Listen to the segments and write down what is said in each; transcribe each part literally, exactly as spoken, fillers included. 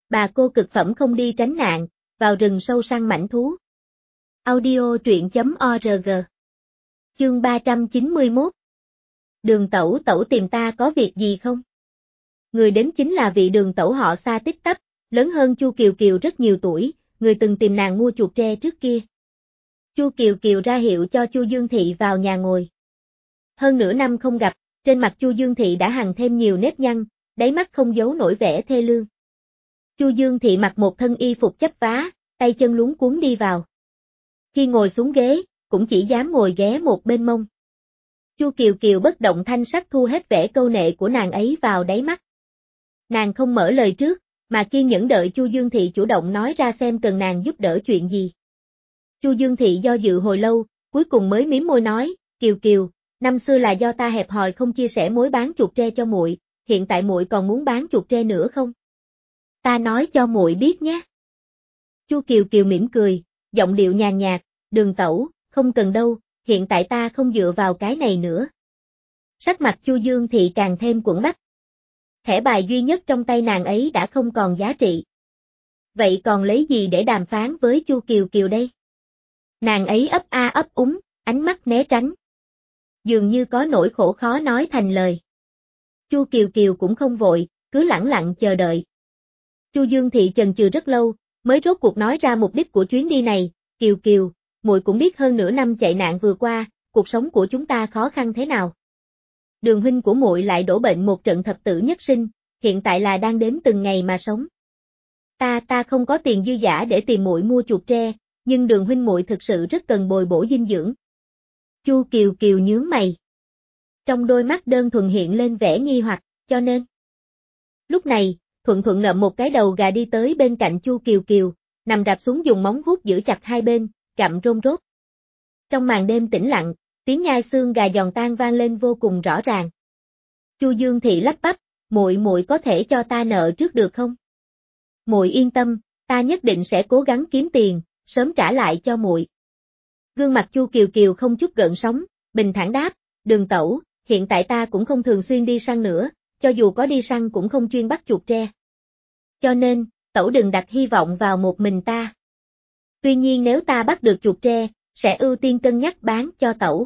Bà cô cực phẩm không đi tránh nạn, vào rừng sâu săn mãnh thú. Audio truyện chấm org. Chương ba trăm chín mươi mốt. Đường tẩu tẩu tìm ta có việc gì không? Người đến chính là vị đường tẩu họ Xa Tích Tắp, lớn hơn Chu Kiều Kiều rất nhiều tuổi, người từng tìm nàng mua chuột tre trước kia. Chu Kiều Kiều ra hiệu cho Chu Dương Thị vào nhà ngồi. Hơn nửa năm không gặp, trên mặt Chu Dương Thị đã hằn thêm nhiều nếp nhăn, đáy mắt không giấu nổi vẻ thê lương. Chu Dương Thị mặc một thân y phục chấp vá, tay chân luống cuống đi vào. Khi ngồi xuống ghế, cũng chỉ dám ngồi ghé một bên mông. Chu Kiều Kiều bất động thanh sắc thu hết vẻ câu nệ của nàng ấy vào đáy mắt. Nàng không mở lời trước, mà kiên nhẫn đợi Chu Dương Thị chủ động nói ra xem cần nàng giúp đỡ chuyện gì. Chu Dương Thị do dự hồi lâu, cuối cùng mới mím môi nói, Kiều Kiều, năm xưa là do ta hẹp hòi không chia sẻ mối bán chuột tre cho muội, hiện tại muội còn muốn bán chuột tre nữa không? Ta nói cho muội biết nhé. Chu Kiều Kiều mỉm cười, giọng điệu nhàn nhạt, Đường tẩu, không cần đâu, hiện tại ta không dựa vào cái này nữa. Sắc mặt Chu Dương Thị càng thêm quẫn bách. Thẻ bài duy nhất trong tay nàng ấy đã không còn giá trị. Vậy còn lấy gì để đàm phán với Chu Kiều Kiều đây? Nàng ấy ấp a ấp úng, ánh mắt né tránh. Dường như có nỗi khổ khó nói thành lời. Chu Kiều Kiều cũng không vội, cứ lẳng lặng chờ đợi. Chu Dương Thị chần chừ rất lâu, mới rốt cuộc nói ra mục đích của chuyến đi này, Kiều Kiều, muội cũng biết hơn nửa năm chạy nạn vừa qua, cuộc sống của chúng ta khó khăn thế nào. Đường huynh của muội lại đổ bệnh một trận thập tử nhất sinh, hiện tại là đang đếm từng ngày mà sống. Ta ta không có tiền dư dả để tìm muội mua chuột tre, nhưng Đường huynh muội thực sự rất cần bồi bổ dinh dưỡng. Chu Kiều Kiều nhướng mày. Trong đôi mắt đơn thuần hiện lên vẻ nghi hoặc, cho nên. Lúc này, Thuận Thuận ngậm một cái đầu gà đi tới bên cạnh Chu Kiều Kiều, nằm đạp xuống dùng móng vuốt giữ chặt hai bên, gặm rôn rốt. Trong màn đêm tĩnh lặng, tiếng nhai xương gà giòn tan vang lên vô cùng rõ ràng. Chu Dương Thị lắp bắp, muội muội có thể cho ta nợ trước được không? Muội yên tâm, ta nhất định sẽ cố gắng kiếm tiền, sớm trả lại cho muội. Gương mặt Chu Kiều Kiều không chút gợn sóng, bình thản đáp, Đường tẩu, hiện tại ta cũng không thường xuyên đi săn nữa, cho dù có đi săn cũng không chuyên bắt chuột tre. Cho nên, tẩu đừng đặt hy vọng vào một mình ta. Tuy nhiên nếu ta bắt được chuột tre, sẽ ưu tiên cân nhắc bán cho tẩu.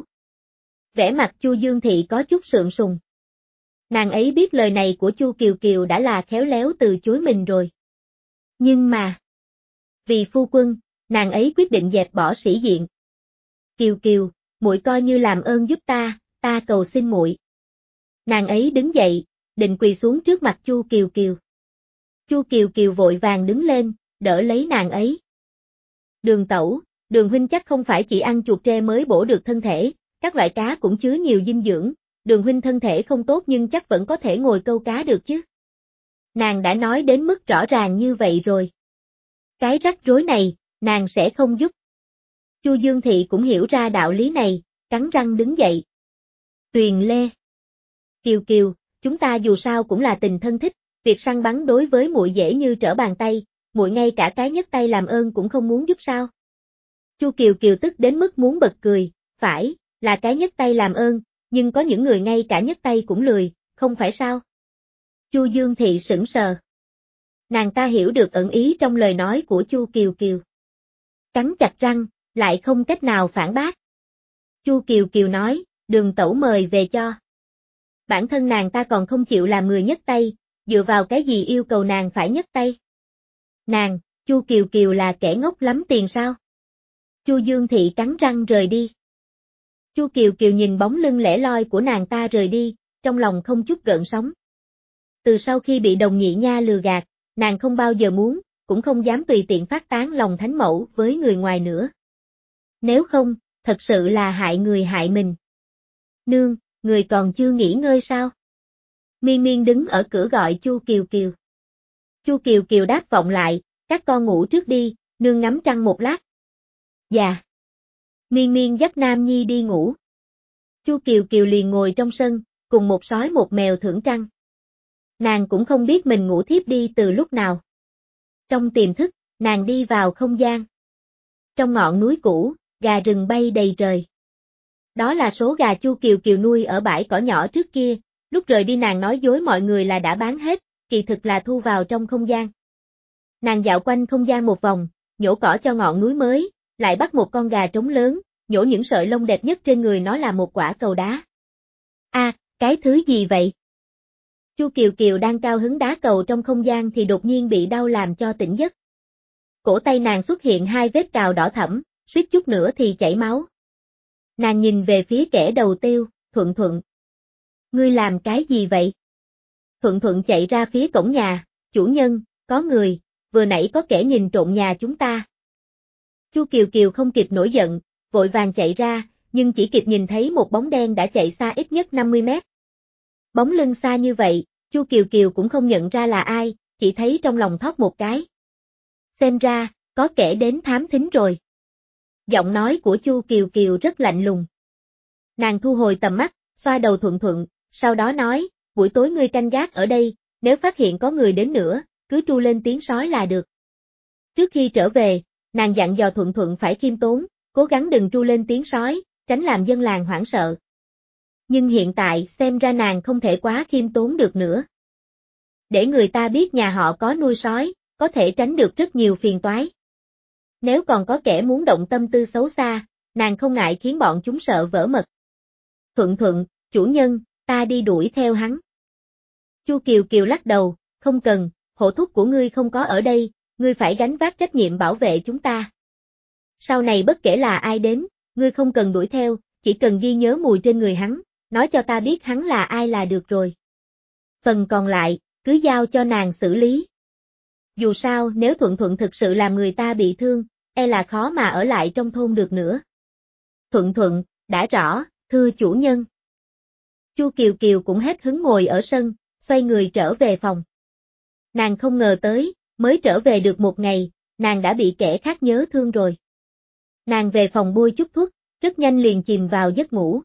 Vẻ mặt Chu Dương Thị có chút sượng sùng. Nàng ấy biết lời này của Chu Kiều Kiều đã là khéo léo từ chối mình rồi. Nhưng mà, vì phu quân, nàng ấy quyết định dẹp bỏ sĩ diện. Kiều Kiều, muội coi như làm ơn giúp ta, ta cầu xin muội. Nàng ấy đứng dậy, định quỳ xuống trước mặt Chu Kiều Kiều. Chu Kiều Kiều vội vàng đứng lên, đỡ lấy nàng ấy. Đường tẩu, Đường huynh chắc không phải chỉ ăn chuột tre mới bổ được thân thể, các loại cá cũng chứa nhiều dinh dưỡng, Đường huynh thân thể không tốt nhưng chắc vẫn có thể ngồi câu cá được chứ. Nàng đã nói đến mức rõ ràng như vậy rồi. Cái rắc rối này, nàng sẽ không giúp. Chu Dương Thị cũng hiểu ra đạo lý này, cắn răng đứng dậy. Tuyền Lê. Kiều Kiều, chúng ta dù sao cũng là tình thân thích, việc săn bắn đối với muội dễ như trở bàn tay, muội ngay cả cái nhấc tay làm ơn cũng không muốn giúp sao? Chu Kiều Kiều tức đến mức muốn bật cười, phải, là cái nhấc tay làm ơn, nhưng có những người ngay cả nhấc tay cũng lười, không phải sao? Chu Dương Thị sững sờ. Nàng ta hiểu được ẩn ý trong lời nói của Chu Kiều Kiều. Cắn chặt răng, lại không cách nào phản bác. Chu Kiều Kiều nói, Đường tẩu mời về cho. Bản thân nàng ta còn không chịu làm người nhấc tay, dựa vào cái gì yêu cầu nàng phải nhấc tay? Nàng, Chu Kiều Kiều là kẻ ngốc lắm tiền sao? Chu Dương Thị cắn răng rời đi. Chu Kiều Kiều nhìn bóng lưng lẻ loi của nàng ta rời đi, trong lòng không chút gợn sóng. Từ sau khi bị Đồng Nhị Nha lừa gạt, nàng không bao giờ muốn, cũng không dám tùy tiện phát tán lòng thánh mẫu với người ngoài nữa. Nếu không, thật sự là hại người hại mình. Nương, người còn chưa nghỉ ngơi sao? Miên Miên đứng ở cửa gọi Chu Kiều Kiều. Chu Kiều Kiều đáp vọng lại, các con ngủ trước đi, nương ngắm trăng một lát. Dạ. Miên Miên dắt Nam Nhi đi ngủ. Chu Kiều Kiều liền ngồi trong sân, cùng một sói một mèo thưởng trăng. Nàng cũng không biết mình ngủ thiếp đi từ lúc nào. Trong tiềm thức, nàng đi vào không gian. Trong ngọn núi cũ, gà rừng bay đầy trời. Đó là số gà Chu Kiều Kiều nuôi ở bãi cỏ nhỏ trước kia, lúc rời đi nàng nói dối mọi người là đã bán hết, kỳ thực là thu vào trong không gian. Nàng dạo quanh không gian một vòng, nhổ cỏ cho ngọn núi mới, lại bắt một con gà trống lớn, nhổ những sợi lông đẹp nhất trên người nó là một quả cầu đá. A, à, cái thứ gì vậy? Chu Kiều Kiều đang cao hứng đá cầu trong không gian thì đột nhiên bị đau làm cho tỉnh giấc. Cổ tay nàng xuất hiện hai vết cào đỏ thẫm, suýt chút nữa thì chảy máu. Nàng nhìn về phía kẻ đầu tiêu, Thuận Thuận. Ngươi làm cái gì vậy? Thuận Thuận chạy ra phía cổng nhà, chủ nhân, có người, vừa nãy có kẻ nhìn trộm nhà chúng ta. Chu Kiều Kiều không kịp nổi giận, vội vàng chạy ra, nhưng chỉ kịp nhìn thấy một bóng đen đã chạy xa ít nhất năm mươi mét. Bóng lưng xa như vậy, Chu Kiều Kiều cũng không nhận ra là ai, chỉ thấy trong lòng thót một cái. Xem ra, có kẻ đến thám thính rồi. Giọng nói của Chu Kiều Kiều rất lạnh lùng. Nàng thu hồi tầm mắt, xoa đầu Thuận Thuận, sau đó nói, buổi tối ngươi canh gác ở đây, nếu phát hiện có người đến nữa, cứ tru lên tiếng sói là được. Trước khi trở về, nàng dặn dò Thuận Thuận phải khiêm tốn, cố gắng đừng tru lên tiếng sói, tránh làm dân làng hoảng sợ. Nhưng hiện tại xem ra nàng không thể quá khiêm tốn được nữa. Để người ta biết nhà họ có nuôi sói, có thể tránh được rất nhiều phiền toái. Nếu còn có kẻ muốn động tâm tư xấu xa, nàng không ngại khiến bọn chúng sợ vỡ mật. Thuận Thuận, chủ nhân, ta đi đuổi theo hắn. Chu Kiều Kiều lắc đầu, không cần, hộ thúc của ngươi không có ở đây, ngươi phải gánh vác trách nhiệm bảo vệ chúng ta. Sau này bất kể là ai đến, ngươi không cần đuổi theo, chỉ cần ghi nhớ mùi trên người hắn, nói cho ta biết hắn là ai là được rồi. Phần còn lại, cứ giao cho nàng xử lý. Dù sao nếu Thuận Thuận thực sự làm người ta bị thương, e là khó mà ở lại trong thôn được nữa. Thuận Thuận, đã rõ, thưa chủ nhân. Chu Kiều Kiều cũng hết hứng ngồi ở sân, xoay người trở về phòng. Nàng không ngờ tới, mới trở về được một ngày, nàng đã bị kẻ khác nhớ thương rồi. Nàng về phòng bôi chút thuốc, rất nhanh liền chìm vào giấc ngủ.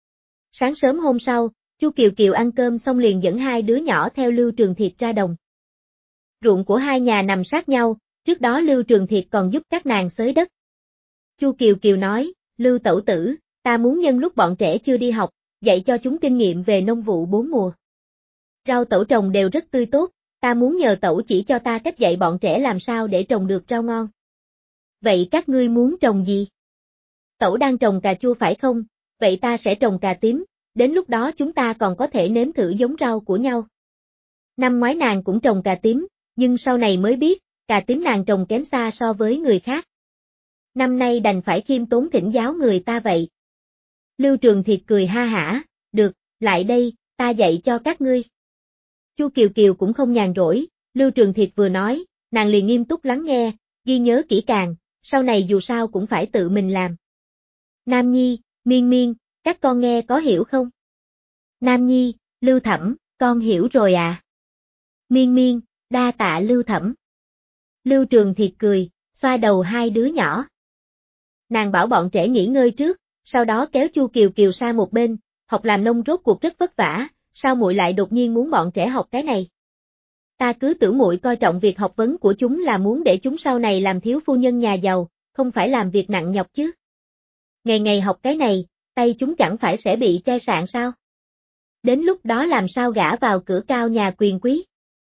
Sáng sớm hôm sau, Chu Kiều Kiều ăn cơm xong liền dẫn hai đứa nhỏ theo Lưu Trường Thiệt ra đồng. Ruộng của hai nhà nằm sát nhau, trước đó Lưu Trường Thiệt còn giúp các nàng xới đất. Chu Kiều Kiều nói, Lưu tẩu tử, ta muốn nhân lúc bọn trẻ chưa đi học, dạy cho chúng kinh nghiệm về nông vụ bốn mùa. Rau tẩu trồng đều rất tươi tốt, ta muốn nhờ tẩu chỉ cho ta cách dạy bọn trẻ làm sao để trồng được rau ngon. Vậy các ngươi muốn trồng gì? Tẩu đang trồng cà chua phải không? Vậy ta sẽ trồng cà tím, đến lúc đó chúng ta còn có thể nếm thử giống rau của nhau. Năm ngoái nàng cũng trồng cà tím, nhưng sau này mới biết, cà tím nàng trồng kém xa so với người khác. Năm nay đành phải khiêm tốn thỉnh giáo người ta vậy. Lưu Trường Thiệt cười ha hả, được, lại đây, ta dạy cho các ngươi. Chu Kiều Kiều cũng không nhàn rỗi, Lưu Trường Thiệt vừa nói, nàng liền nghiêm túc lắng nghe, ghi nhớ kỹ càng, sau này dù sao cũng phải tự mình làm. Nam Nhi, Miên Miên, các con nghe có hiểu không? Nam Nhi, Lưu Thẩm, con hiểu rồi à. Miên Miên, đa tạ Lưu Thẩm. Lưu Trường Thiệt cười, xoa đầu hai đứa nhỏ. Nàng bảo bọn trẻ nghỉ ngơi trước, sau đó kéo Chu Kiều Kiều sang một bên, học làm nông rốt cuộc rất vất vả, sao muội lại đột nhiên muốn bọn trẻ học cái này? Ta cứ tưởng muội coi trọng việc học vấn của chúng là muốn để chúng sau này làm thiếu phu nhân nhà giàu, không phải làm việc nặng nhọc chứ. Ngày ngày học cái này, tay chúng chẳng phải sẽ bị chai sạn sao? Đến lúc đó làm sao gả vào cửa cao nhà quyền quý?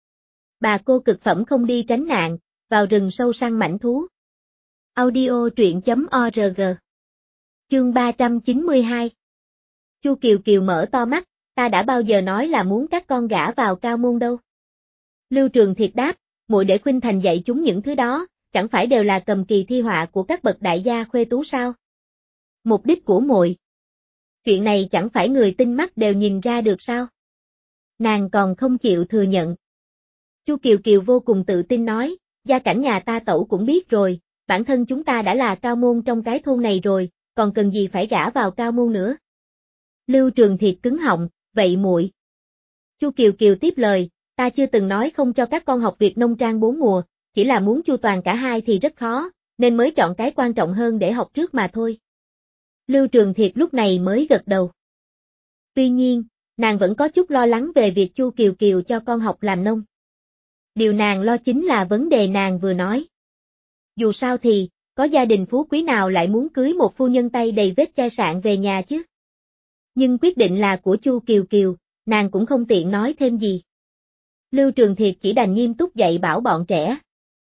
Bà cô cực phẩm không đi tránh nạn, vào rừng sâu săn mãnh thú. Audio truyện chấm org. Chương ba trăm chín mươi hai. Chu Kiều Kiều mở to mắt, ta đã bao giờ nói là muốn các con gả vào cao môn đâu. Lưu Trường Thiệt đáp, muội để Khuynh Thành dạy chúng những thứ đó, chẳng phải đều là cầm kỳ thi họa của các bậc đại gia khuê tú sao? Mục đích của muội. Chuyện này chẳng phải người tinh mắt đều nhìn ra được sao? Nàng còn không chịu thừa nhận. Chu Kiều Kiều vô cùng tự tin nói, gia cảnh nhà ta tẩu cũng biết rồi, bản thân chúng ta đã là cao môn trong cái thôn này rồi, còn cần gì phải gả vào cao môn nữa. Lưu Trường Thiệt cứng họng, vậy muội. Chu Kiều Kiều tiếp lời, ta chưa từng nói không cho các con học việc nông trang bốn mùa, chỉ là muốn chu toàn cả hai thì rất khó, nên mới chọn cái quan trọng hơn để học trước mà thôi. Lưu Trường Thiệt lúc này mới gật đầu. Tuy nhiên, nàng vẫn có chút lo lắng về việc Chu Kiều Kiều cho con học làm nông. Điều nàng lo chính là vấn đề nàng vừa nói. Dù sao thì, có gia đình phú quý nào lại muốn cưới một phu nhân tay đầy vết chai sạn về nhà chứ? Nhưng quyết định là của Chu Kiều Kiều, nàng cũng không tiện nói thêm gì. Lưu Trường Thiệt chỉ đành nghiêm túc dạy bảo bọn trẻ.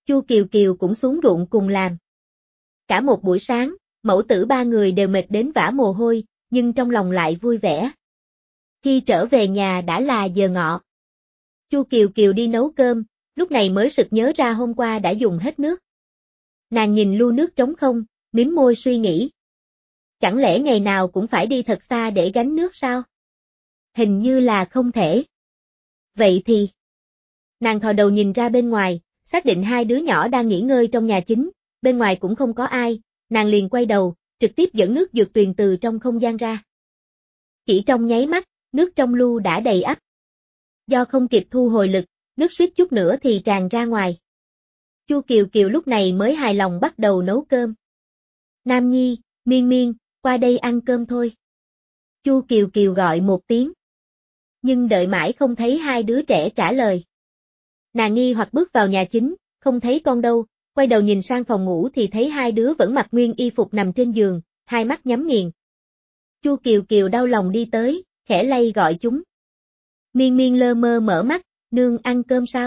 Chu Kiều Kiều cũng xuống ruộng cùng làm. Cả một buổi sáng, mẫu tử ba người đều mệt đến vã mồ hôi, nhưng trong lòng lại vui vẻ. Khi trở về nhà đã là giờ ngọ. Chu Kiều Kiều đi nấu cơm, lúc này mới sực nhớ ra hôm qua đã dùng hết nước. Nàng nhìn lu nước trống không, mím môi suy nghĩ. Chẳng lẽ ngày nào cũng phải đi thật xa để gánh nước sao? Hình như là không thể. Vậy thì... Nàng thò đầu nhìn ra bên ngoài, xác định hai đứa nhỏ đang nghỉ ngơi trong nhà chính, bên ngoài cũng không có ai, nàng liền quay đầu, trực tiếp dẫn nước dược tuyền từ trong không gian ra. Chỉ trong nháy mắt, nước trong lu đã đầy ắp. Do không kịp thu hồi lực, nước suýt chút nữa thì tràn ra ngoài. Chu Kiều Kiều lúc này mới hài lòng bắt đầu nấu cơm. Nam Nhi, Miên Miên, qua đây ăn cơm thôi. Chu Kiều Kiều gọi một tiếng. Nhưng đợi mãi không thấy hai đứa trẻ trả lời. Nàng nghi hoặc bước vào nhà chính, không thấy con đâu, quay đầu nhìn sang phòng ngủ thì thấy hai đứa vẫn mặc nguyên y phục nằm trên giường, hai mắt nhắm nghiền. Chu Kiều Kiều đau lòng đi tới, khẽ lay gọi chúng. Miên Miên lơ mơ mở mắt, nương ăn cơm sao?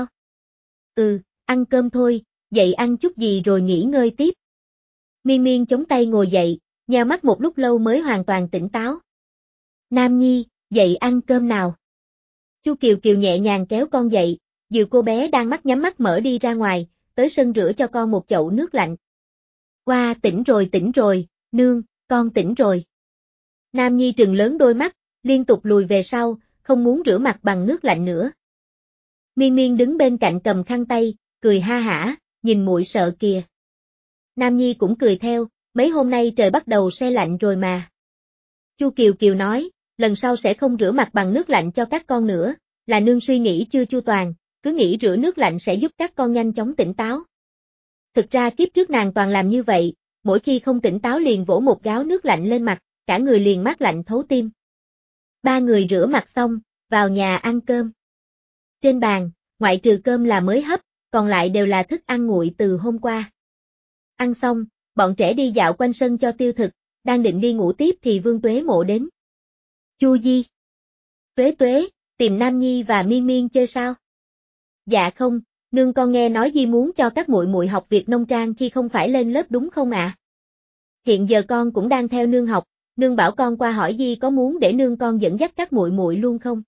Ừ, ăn cơm thôi, dậy ăn chút gì rồi nghỉ ngơi tiếp. Miên Miên chống tay ngồi dậy, nheo mắt một lúc lâu mới hoàn toàn tỉnh táo. Nam Nhi, dậy ăn cơm nào. Chu Kiều Kiều nhẹ nhàng kéo con dậy, dìu cô bé đang mắt nhắm mắt mở đi ra ngoài, tới sân rửa cho con một chậu nước lạnh. Qua, tỉnh rồi tỉnh rồi, nương, con tỉnh rồi. Nam Nhi trừng lớn đôi mắt, liên tục lùi về sau, không muốn rửa mặt bằng nước lạnh nữa. Miên Miên đứng bên cạnh cầm khăn tay, cười ha hả, nhìn muội sợ kìa. Nam Nhi cũng cười theo, mấy hôm nay trời bắt đầu se lạnh rồi mà. Chu Kiều Kiều nói, lần sau sẽ không rửa mặt bằng nước lạnh cho các con nữa, là nương suy nghĩ chưa chu toàn, cứ nghĩ rửa nước lạnh sẽ giúp các con nhanh chóng tỉnh táo. Thực ra kiếp trước nàng toàn làm như vậy, mỗi khi không tỉnh táo liền vỗ một gáo nước lạnh lên mặt, cả người liền mát lạnh thấu tim. Ba người rửa mặt xong, vào nhà ăn cơm. Trên bàn, ngoại trừ cơm là mới hấp, còn lại đều là thức ăn nguội từ hôm qua. Ăn xong, bọn trẻ đi dạo quanh sân cho tiêu thực, đang định đi ngủ tiếp thì Vương Tuế Mộ đến. Chu Di. Tuế Tuế, tìm Nam Nhi và Miên Miên chơi sao? Dạ không, nương con nghe nói Di muốn cho các muội muội học việc nông trang khi không phải lên lớp đúng không ạ? À? Hiện giờ con cũng đang theo nương học, nương bảo con qua hỏi Di có muốn để nương con dẫn dắt các muội muội luôn không?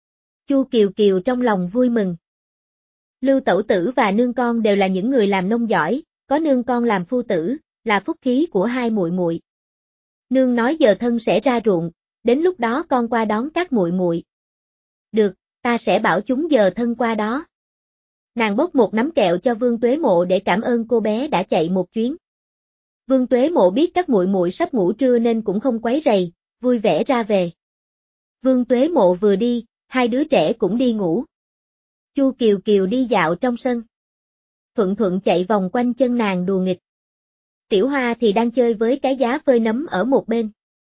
Chu Kiều Kiều trong lòng vui mừng. Lưu Tẩu Tử và nương con đều là những người làm nông giỏi, có nương con làm phu tử, là phúc khí của hai muội muội. Nương nói giờ thân sẽ ra ruộng, đến lúc đó con qua đón các muội muội. Được, ta sẽ bảo chúng giờ thân qua đó. Nàng bốc một nắm kẹo cho Vương Tuế Mộ để cảm ơn cô bé đã chạy một chuyến. Vương Tuế Mộ biết các muội muội sắp ngủ trưa nên cũng không quấy rầy, vui vẻ ra về. Vương Tuế Mộ vừa đi, hai đứa trẻ cũng đi ngủ. Chu Kiều Kiều đi dạo trong sân. Thuận Thuận chạy vòng quanh chân nàng đùa nghịch. Tiểu Hoa thì đang chơi với cái giá phơi nấm ở một bên.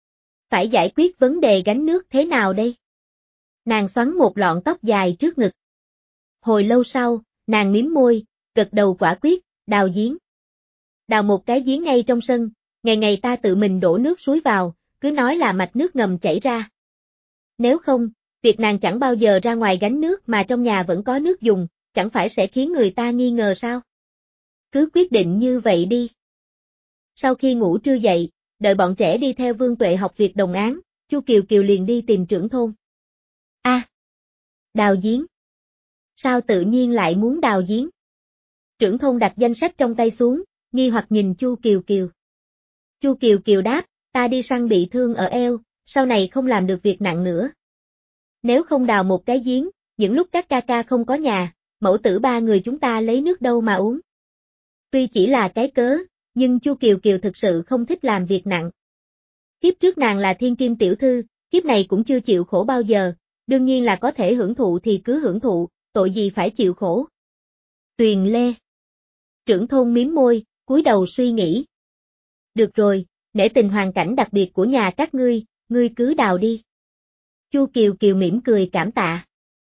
Phải giải quyết vấn đề gánh nước thế nào đây? Nàng xoắn một lọn tóc dài trước ngực. Hồi lâu sau, nàng mím môi, gật đầu quả quyết, đào giếng. Đào một cái giếng ngay trong sân, ngày ngày ta tự mình đổ nước suối vào, cứ nói là mạch nước ngầm chảy ra. Nếu không, việc nàng chẳng bao giờ ra ngoài gánh nước mà trong nhà vẫn có nước dùng, chẳng phải sẽ khiến người ta nghi ngờ sao? Cứ quyết định như vậy đi. Sau khi ngủ trưa dậy, đợi bọn trẻ đi theo Vương Tuệ học việc đồng áng, Chu Kiều Kiều liền đi tìm trưởng thôn. A, à, đào giếng. Sao tự nhiên lại muốn đào giếng? Trưởng thôn đặt danh sách trong tay xuống, nghi hoặc nhìn Chu Kiều Kiều. Chu Kiều Kiều đáp, ta đi săn bị thương ở eo, sau này không làm được việc nặng nữa. Nếu không đào một cái giếng, những lúc các ca ca không có nhà, mẫu tử ba người chúng ta lấy nước đâu mà uống. Tuy chỉ là cái cớ, nhưng Chu Kiều Kiều thực sự không thích làm việc nặng. Kiếp trước nàng là thiên kim tiểu thư, kiếp này cũng chưa chịu khổ bao giờ, đương nhiên là có thể hưởng thụ thì cứ hưởng thụ, tội gì phải chịu khổ. Tuyền Lê. Trưởng thôn mím môi, cúi đầu suy nghĩ. Được rồi, nể tình hoàn cảnh đặc biệt của nhà các ngươi, ngươi cứ đào đi. Chu Kiều Kiều mỉm cười cảm tạ.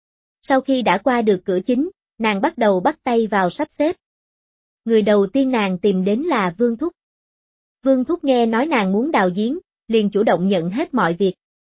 Sau khi đã qua được cửa chính, nàng bắt đầu bắt tay vào sắp xếp. Người đầu tiên nàng tìm đến là Vương Thúc. Vương Thúc nghe nói nàng muốn đào giếng, liền chủ động nhận hết mọi việc.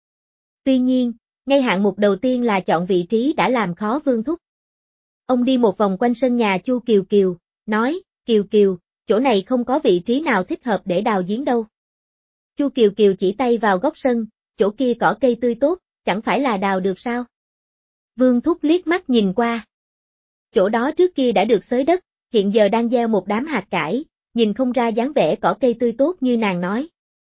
Tuy nhiên, ngay hạng mục đầu tiên là chọn vị trí đã làm khó Vương Thúc. Ông đi một vòng quanh sân nhà Chu Kiều Kiều, nói, Kiều Kiều, chỗ này không có vị trí nào thích hợp để đào giếng đâu. Chu Kiều Kiều chỉ tay vào góc sân, chỗ kia cỏ cây tươi tốt, chẳng phải là đào được sao? Vương Thúc liếc mắt nhìn qua. Chỗ đó trước kia đã được xới đất, hiện giờ đang gieo một đám hạt cải, nhìn không ra dáng vẻ cỏ cây tươi tốt như nàng nói.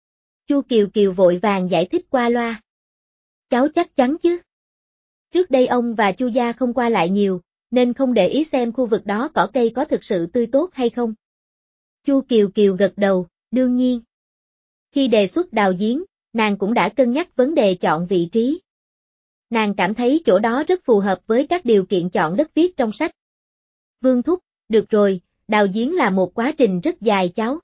Chu Kiều Kiều vội vàng giải thích qua loa. Cháu chắc chắn chứ? Trước đây ông và Chu gia không qua lại nhiều, nên không để ý xem khu vực đó cỏ cây có thực sự tươi tốt hay không. Chu Kiều Kiều gật đầu, đương nhiên. Khi đề xuất đào giếng, nàng cũng đã cân nhắc vấn đề chọn vị trí. Nàng cảm thấy chỗ đó rất phù hợp với các điều kiện chọn đất viết trong sách. Vương Thúc, được rồi, đào giếng là một quá trình rất dài cháu.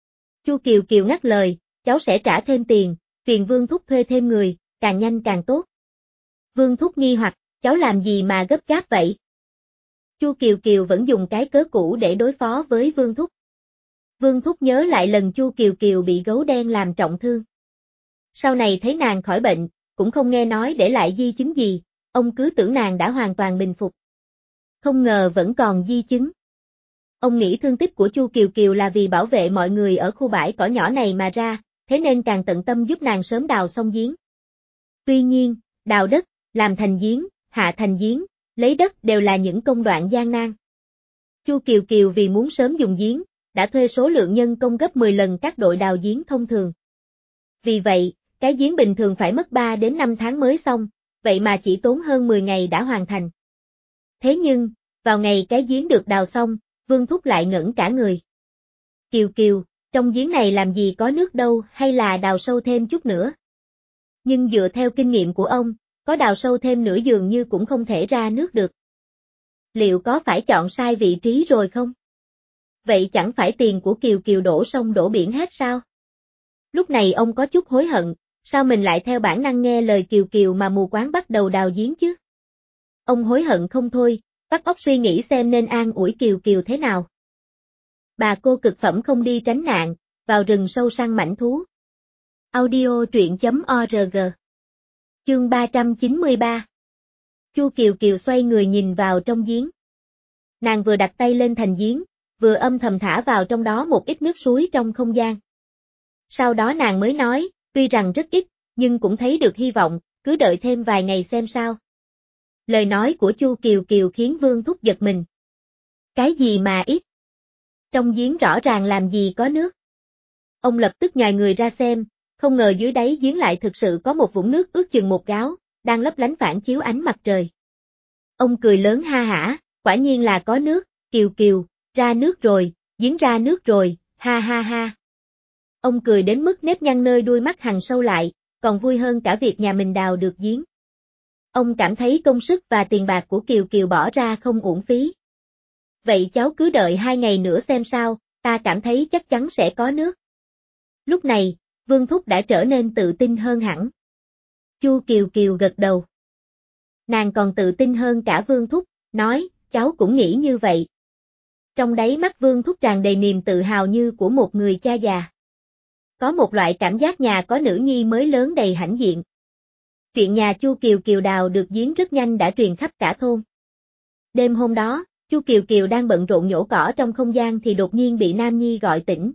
Chu Kiều Kiều ngắt lời, cháu sẽ trả thêm tiền, phiền Vương Thúc thuê thêm người, càng nhanh càng tốt. Vương Thúc nghi hoặc, cháu làm gì mà gấp gáp vậy? Chu Kiều Kiều vẫn dùng cái cớ cũ để đối phó với Vương Thúc. Vương Thúc nhớ lại lần Chu Kiều Kiều bị gấu đen làm trọng thương. Sau này thấy nàng khỏi bệnh, cũng không nghe nói để lại di chứng gì, ông cứ tưởng nàng đã hoàn toàn bình phục. Không ngờ vẫn còn di chứng. Ông nghĩ thương tích của Chu Kiều Kiều là vì bảo vệ mọi người ở khu bãi cỏ nhỏ này mà ra, thế nên càng tận tâm giúp nàng sớm đào xong giếng. Tuy nhiên, đào đất, làm thành giếng, hạ thành giếng, lấy đất đều là những công đoạn gian nan. Chu Kiều Kiều vì muốn sớm dùng giếng, đã thuê số lượng nhân công gấp mười lần các đội đào giếng thông thường. Vì vậy, cái giếng bình thường phải mất ba đến năm tháng mới xong, vậy mà chỉ tốn hơn mười ngày đã hoàn thành. Thế nhưng, vào ngày cái giếng được đào xong, Vương Thúc lại ngẩn cả người. Kiều Kiều, trong giếng này làm gì có nước đâu, hay là đào sâu thêm chút nữa? Nhưng dựa theo kinh nghiệm của ông, có đào sâu thêm nữa dường như cũng không thể ra nước được. Liệu có phải chọn sai vị trí rồi không? Vậy chẳng phải tiền của Kiều Kiều đổ sông đổ biển hết sao? Lúc này ông có chút hối hận, sao mình lại theo bản năng nghe lời Kiều Kiều mà mù quáng bắt đầu đào giếng chứ? Ông hối hận không thôi, vắt óc suy nghĩ xem nên an ủi Kiều Kiều thế nào. Bà cô cực phẩm không đi tránh nạn, vào rừng sâu săn mãnh thú. Audio truyện chấm org. Chương ba trăm chín mươi ba. Chu Kiều Kiều xoay người nhìn vào trong giếng. Nàng vừa đặt tay lên thành giếng, vừa âm thầm thả vào trong đó một ít nước suối trong không gian. Sau đó nàng mới nói, tuy rằng rất ít, nhưng cũng thấy được hy vọng, cứ đợi thêm vài ngày xem sao. Lời nói của Chu Kiều Kiều khiến Vương Thúc giật mình. Cái gì mà ít? Trong giếng rõ ràng làm gì có nước. Ông lập tức nhòi người ra xem, không ngờ dưới đáy giếng lại thực sự có một vũng nước ước chừng một gáo, đang lấp lánh phản chiếu ánh mặt trời. Ông cười lớn ha hả, quả nhiên là có nước, Kiều Kiều, ra nước rồi, giếng ra nước rồi, ha ha ha. Ông cười đến mức nếp nhăn nơi đuôi mắt hằn sâu lại, còn vui hơn cả việc nhà mình đào được giếng. Ông cảm thấy công sức và tiền bạc của Kiều Kiều bỏ ra không uổng phí. Vậy cháu cứ đợi hai ngày nữa xem sao, ta cảm thấy chắc chắn sẽ có nước. Lúc này, Vương Thúc đã trở nên tự tin hơn hẳn. Chu Kiều Kiều gật đầu. Nàng còn tự tin hơn cả Vương Thúc, nói, cháu cũng nghĩ như vậy. Trong đáy mắt Vương Thúc tràn đầy niềm tự hào như của một người cha già. Có một loại cảm giác nhà có nữ nhi mới lớn đầy hãnh diện. Chuyện nhà Chu Kiều Kiều đào được giếng rất nhanh đã truyền khắp cả thôn. Đêm hôm đó, Chu Kiều Kiều đang bận rộn nhổ cỏ trong không gian thì đột nhiên bị Nam Nhi gọi tỉnh.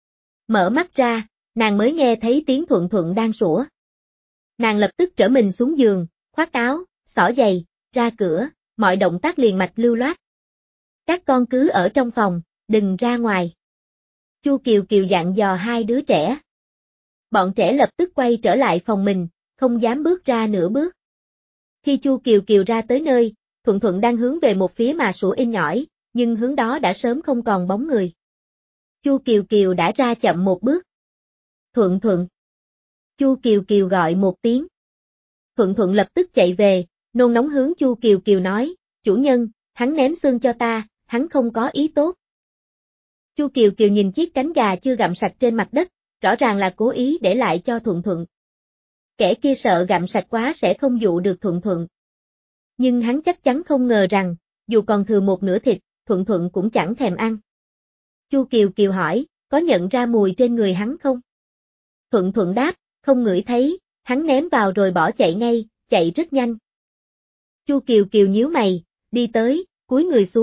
Mở mắt ra, nàng mới nghe thấy tiếng Thuận Thuận đang sủa. Nàng lập tức trở mình xuống giường, khoác áo, xỏ giày, ra cửa, mọi động tác liền mạch lưu loát. Các con cứ ở trong phòng, đừng ra ngoài. Chu Kiều Kiều dặn dò hai đứa trẻ. Bọn trẻ lập tức quay trở lại phòng mình, không dám bước ra nửa bước. Khi Chu Kiều Kiều ra tới nơi, Thuận Thuận đang hướng về một phía mà sủa in nhỏi, nhưng hướng đó đã sớm không còn bóng người. Chu Kiều Kiều đã ra chậm một bước. Thuận Thuận. Chu Kiều Kiều gọi một tiếng. Thuận Thuận lập tức chạy về, nôn nóng hướng Chu Kiều Kiều nói, chủ nhân, hắn ném xương cho ta, hắn không có ý tốt. Chu Kiều Kiều nhìn chiếc cánh gà chưa gặm sạch trên mặt đất, rõ ràng là cố ý để lại cho Thuận Thuận. Kẻ kia sợ gặm sạch quá sẽ không dụ được Thuận Thuận. Nhưng hắn chắc chắn không ngờ rằng, dù còn thừa một nửa thịt, Thuận Thuận cũng chẳng thèm ăn. Chu Kiều Kiều hỏi, có nhận ra mùi trên người hắn không? Thuận Thuận đáp, không ngửi thấy, hắn ném vào rồi bỏ chạy ngay, chạy rất nhanh. Chu Kiều Kiều nhíu mày, đi tới, cúi người xuống,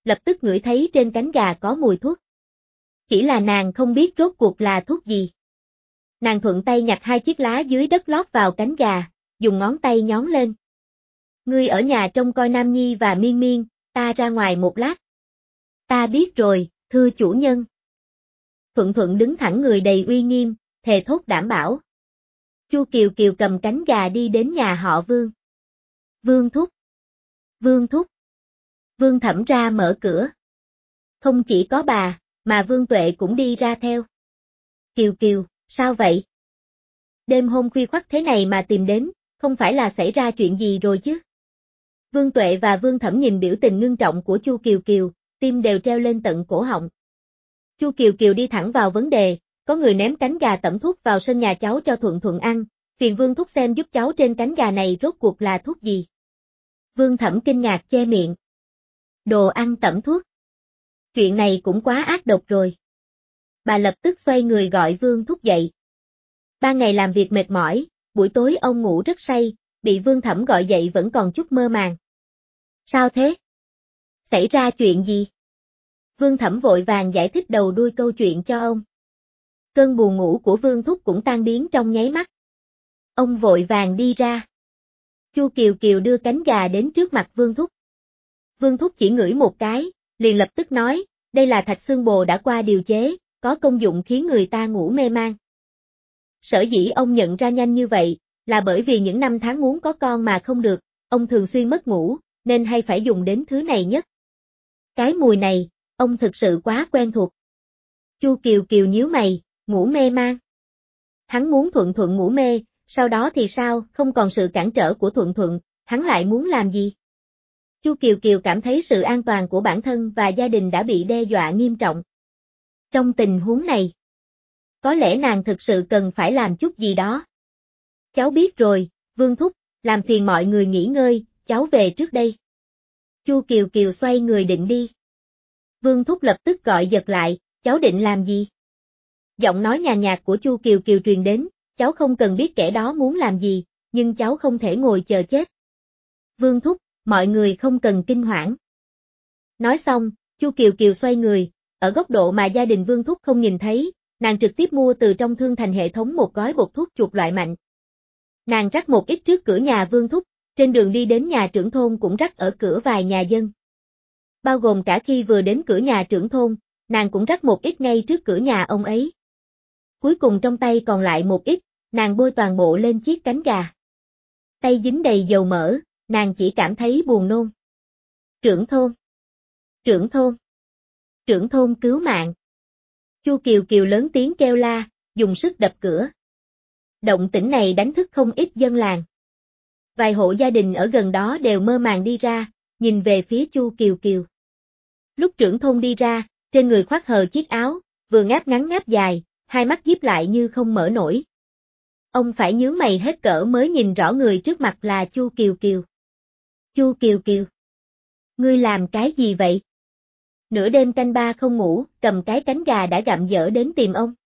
lập tức ngửi thấy trên cánh gà có mùi thuốc. Chỉ là nàng không biết rốt cuộc là thuốc gì. Nàng thuận tay nhặt hai chiếc lá dưới đất lót vào cánh gà, dùng ngón tay nhón lên. Ngươi ở nhà trông coi Nam Nhi và Miên Miên, ta ra ngoài một lát. Ta biết rồi, thưa chủ nhân. Thuận Thuận đứng thẳng người đầy uy nghiêm, thề thốt đảm bảo. Chu Kiều Kiều cầm cánh gà đi đến nhà họ Vương. Vương thúc. Vương thúc. Vương Thẩm ra mở cửa. Không chỉ có bà, mà Vương Tuệ cũng đi ra theo. Kiều Kiều, sao vậy? Đêm hôm khuya khoắt thế này mà tìm đến, không phải là xảy ra chuyện gì rồi chứ? Vương Tuệ và Vương Thẩm nhìn biểu tình ngưng trọng của Chu Kiều Kiều, tim đều treo lên tận cổ họng. Chu Kiều Kiều đi thẳng vào vấn đề, có người ném cánh gà tẩm thuốc vào sân nhà cháu cho Thuận Thuận ăn, phiền Vương thúc xem giúp cháu trên cánh gà này rốt cuộc là thuốc gì. Vương Thẩm kinh ngạc che miệng. Đồ ăn tẩm thuốc. Chuyện này cũng quá ác độc rồi. Bà lập tức xoay người gọi Vương thúc dậy. Ban ngày làm việc mệt mỏi, buổi tối ông ngủ rất say, bị Vương Thẩm gọi dậy vẫn còn chút mơ màng. Sao thế? Xảy ra chuyện gì? Vương Thẩm vội vàng giải thích đầu đuôi câu chuyện cho ông. Cơn buồn ngủ của Vương thúc cũng tan biến trong nháy mắt. Ông vội vàng đi ra. Chu Kiều Kiều đưa cánh gà đến trước mặt Vương thúc. Vương thúc chỉ ngửi một cái, liền lập tức nói, đây là thạch xương bồ đã qua điều chế, có công dụng khiến người ta ngủ mê man. Sở dĩ ông nhận ra nhanh như vậy, là bởi vì những năm tháng muốn có con mà không được, ông thường xuyên mất ngủ, nên hay phải dùng đến thứ này nhất. Cái mùi này, ông thực sự quá quen thuộc. Chu Kiều Kiều nhíu mày, ngủ mê man. Hắn muốn Thuận Thuận ngủ mê, sau đó thì sao, không còn sự cản trở của Thuận Thuận, hắn lại muốn làm gì? Chu Kiều Kiều cảm thấy sự an toàn của bản thân và gia đình đã bị đe dọa nghiêm trọng. Trong tình huống này, có lẽ nàng thực sự cần phải làm chút gì đó. Cháu biết rồi, Vương thúc, làm phiền mọi người nghỉ ngơi, cháu về trước đây. Chu Kiều Kiều xoay người định đi. Vương thúc lập tức gọi giật lại, cháu định làm gì? Giọng nói nhàn nhạt của Chu Kiều Kiều truyền đến, cháu không cần biết kẻ đó muốn làm gì, nhưng cháu không thể ngồi chờ chết. Vương thúc, mọi người không cần kinh hoảng. Nói xong, Chu Kiều Kiều xoay người, ở góc độ mà gia đình Vương thúc không nhìn thấy, nàng trực tiếp mua từ trong thương thành hệ thống một gói bột thuốc chuột loại mạnh. Nàng rắc một ít trước cửa nhà Vương thúc, trên đường đi đến nhà trưởng thôn cũng rắc ở cửa vài nhà dân. Bao gồm cả khi vừa đến cửa nhà trưởng thôn, nàng cũng rắc một ít ngay trước cửa nhà ông ấy. Cuối cùng trong tay còn lại một ít, nàng bôi toàn bộ lên chiếc cánh gà. Tay dính đầy dầu mỡ, nàng chỉ cảm thấy buồn nôn. Trưởng thôn! Trưởng thôn! Trưởng thôn cứu mạng! Chu Kiều Kiều lớn tiếng kêu la, dùng sức đập cửa. Động tĩnh này đánh thức không ít dân làng. Vài hộ gia đình ở gần đó đều mơ màng đi ra, nhìn về phía Chu Kiều Kiều. Lúc trưởng thôn đi ra, trên người khoác hờ chiếc áo, vừa ngáp ngắn ngáp dài, hai mắt díp lại như không mở nổi. Ông phải nhướng mày hết cỡ mới nhìn rõ người trước mặt là Chu Kiều Kiều. Chu Kiều Kiều! Ngươi làm cái gì vậy? Nửa đêm canh ba không ngủ, cầm cái cánh gà đã gặm dở đến tìm ông.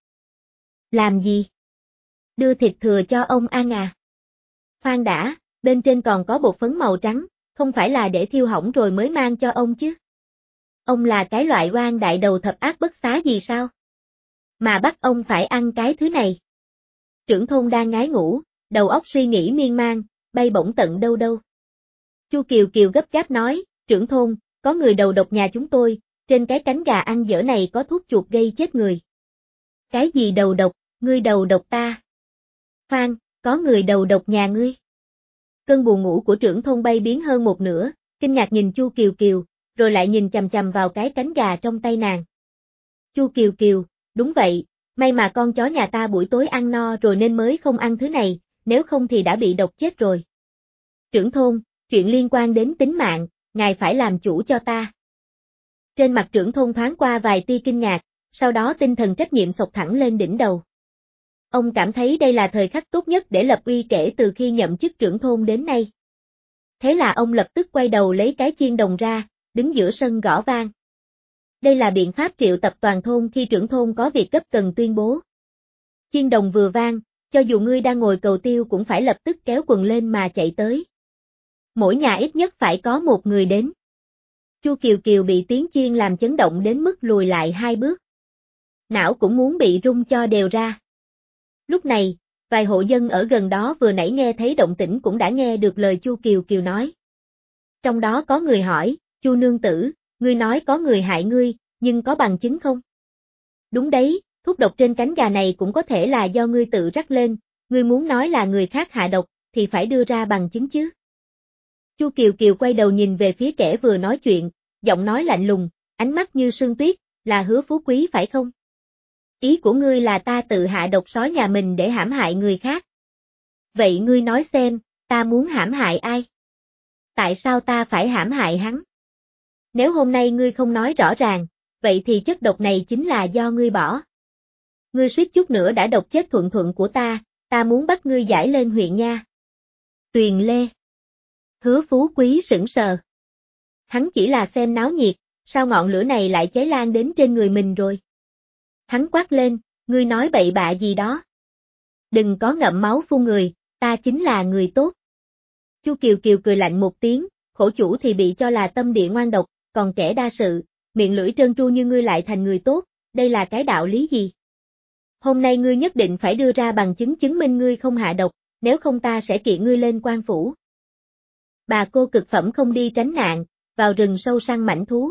Làm gì? Đưa thịt thừa cho ông ăn à? Khoan đã, bên trên còn có bột phấn màu trắng, không phải là để thiêu hỏng rồi mới mang cho ông chứ? Ông là cái loại oan đại đầu thập ác bất xá gì sao? Mà bắt ông phải ăn cái thứ này. Trưởng thôn đang ngái ngủ, đầu óc suy nghĩ miên man, bay bổng tận đâu đâu. Chu Kiều Kiều gấp gáp nói, trưởng thôn, có người đầu độc nhà chúng tôi, trên cái cánh gà ăn dở này có thuốc chuột gây chết người. Cái gì đầu độc, ngươi đầu độc ta? Khoan, có người đầu độc nhà ngươi. Cơn buồn ngủ của trưởng thôn bay biến hơn một nửa, kinh ngạc nhìn Chu Kiều Kiều, rồi lại nhìn chằm chằm vào cái cánh gà trong tay nàng. Chu Kiều Kiều, đúng vậy, may mà con chó nhà ta buổi tối ăn no rồi nên mới không ăn thứ này, nếu không thì đã bị độc chết rồi. Trưởng thôn, chuyện liên quan đến tính mạng, ngài phải làm chủ cho ta. Trên mặt trưởng thôn thoáng qua vài tia kinh ngạc, sau đó tinh thần trách nhiệm xộc thẳng lên đỉnh đầu. Ông cảm thấy đây là thời khắc tốt nhất để lập uy kể từ khi nhậm chức trưởng thôn đến nay. Thế là ông lập tức quay đầu lấy cái chiên đồng ra, đứng giữa sân gõ vang. Đây là biện pháp triệu tập toàn thôn khi trưởng thôn có việc gấp cần tuyên bố. Chiên đồng vừa vang, cho dù ngươi đang ngồi cầu tiêu cũng phải lập tức kéo quần lên mà chạy tới. Mỗi nhà ít nhất phải có một người đến. Chu Kiều Kiều bị tiếng chiên làm chấn động đến mức lùi lại hai bước. Não cũng muốn bị rung cho đều ra. Lúc này, vài hộ dân ở gần đó vừa nãy nghe thấy động tĩnh cũng đã nghe được lời Chu Kiều Kiều nói. Trong đó có người hỏi, Chu nương tử, ngươi nói có người hại ngươi, nhưng có bằng chứng không? Đúng đấy, thuốc độc trên cánh gà này cũng có thể là do ngươi tự rắc lên, ngươi muốn nói là người khác hạ độc, thì phải đưa ra bằng chứng chứ. Chu Kiều Kiều quay đầu nhìn về phía kẻ vừa nói chuyện, giọng nói lạnh lùng, ánh mắt như sương tuyết, là Hứa Phú Quý phải không? Ý của ngươi là ta tự hạ độc sói nhà mình để hãm hại người khác. Vậy ngươi nói xem, ta muốn hãm hại ai? Tại sao ta phải hãm hại hắn? Nếu hôm nay ngươi không nói rõ ràng, vậy thì chất độc này chính là do ngươi bỏ. Ngươi suýt chút nữa đã độc chết thuận thuận của ta, ta muốn bắt ngươi giải lên huyện nha. Tuyền Lê. Hứa Phú Quý sững sờ. Hắn chỉ là xem náo nhiệt, sao ngọn lửa này lại cháy lan đến trên người mình rồi? Hắn quát lên, ngươi nói bậy bạ gì đó. Đừng có ngậm máu phun người, ta chính là người tốt. Chu Kiều Kiều cười lạnh một tiếng, khổ chủ thì bị cho là tâm địa ngoan độc, còn kẻ đa sự, miệng lưỡi trơn tru như ngươi lại thành người tốt, đây là cái đạo lý gì? Hôm nay ngươi nhất định phải đưa ra bằng chứng chứng minh ngươi không hạ độc, nếu không ta sẽ kiện ngươi lên quan phủ. Bà cô cực phẩm không đi tránh nạn, vào rừng sâu săn mãnh thú.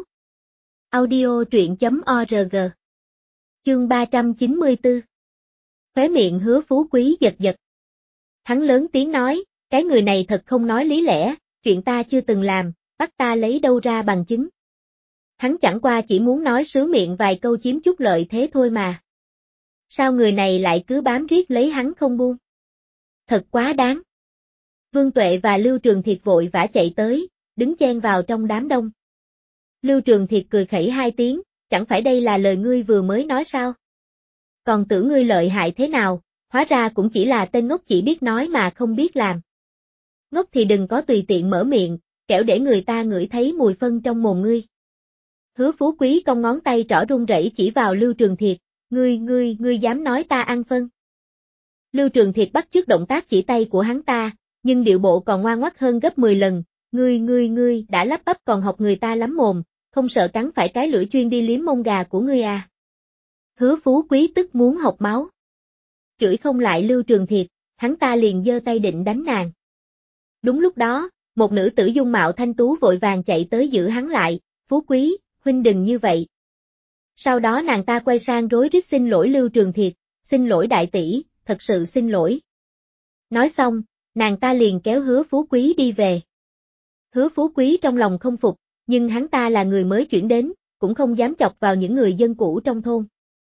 Audio truyện chấm org. Chương ba trăm chín mươi tư. Khóe miệng Hứa Phú Quý giật giật. Hắn lớn tiếng nói, cái người này thật không nói lý lẽ, chuyện ta chưa từng làm, bắt ta lấy đâu ra bằng chứng. Hắn chẳng qua chỉ muốn nói sứ miệng vài câu chiếm chút lợi thế thôi mà. Sao người này lại cứ bám riết lấy hắn không buông? Thật quá đáng. Vương Tuệ và Lưu Trường Thiệt vội vã chạy tới, đứng chen vào trong đám đông. Lưu Trường Thiệt cười khẩy hai tiếng, chẳng phải đây là lời ngươi vừa mới nói sao? Còn tưởng ngươi lợi hại thế nào, hóa ra cũng chỉ là tên ngốc chỉ biết nói mà không biết làm. Ngốc thì đừng có tùy tiện mở miệng, kẻo để người ta ngửi thấy mùi phân trong mồm ngươi. Hứa Phú Quý cong ngón tay trỏ run rẩy chỉ vào Lưu Trường Thiệt, ngươi ngươi ngươi dám nói ta ăn phân. Lưu Trường Thiệt bắt chước động tác chỉ tay của hắn ta, nhưng điệu bộ còn ngoan ngoắt hơn gấp mười lần, ngươi ngươi ngươi đã lắp bắp còn học người ta lắm mồm, không sợ cắn phải cái lưỡi chuyên đi liếm mông gà của ngươi à. Hứa Phú Quý tức muốn học máu. Chửi không lại Lưu Trường Thiệt, hắn ta liền giơ tay định đánh nàng. Đúng lúc đó, một nữ tử dung mạo thanh tú vội vàng chạy tới giữ hắn lại, Phú Quý, huynh đừng như vậy. Sau đó nàng ta quay sang rối rít xin lỗi Lưu Trường Thiệt, xin lỗi đại tỷ, thật sự xin lỗi. Nói xong, nàng ta liền kéo Hứa Phú Quý đi về. Hứa Phú Quý trong lòng không phục, nhưng hắn ta là người mới chuyển đến, cũng không dám chọc vào những người dân cũ trong thôn.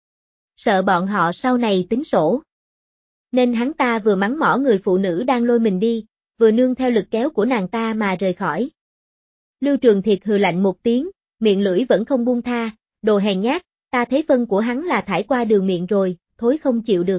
Sợ bọn họ sau này tính sổ. Nên hắn ta vừa mắng mỏ người phụ nữ đang lôi mình đi, vừa nương theo lực kéo của nàng ta mà rời khỏi. Lưu Trường Thiệt hừ lạnh một tiếng, miệng lưỡi vẫn không buông tha, đồ hèn nhát, ta thấy phân của hắn là thải qua đường miệng rồi, thối không chịu được.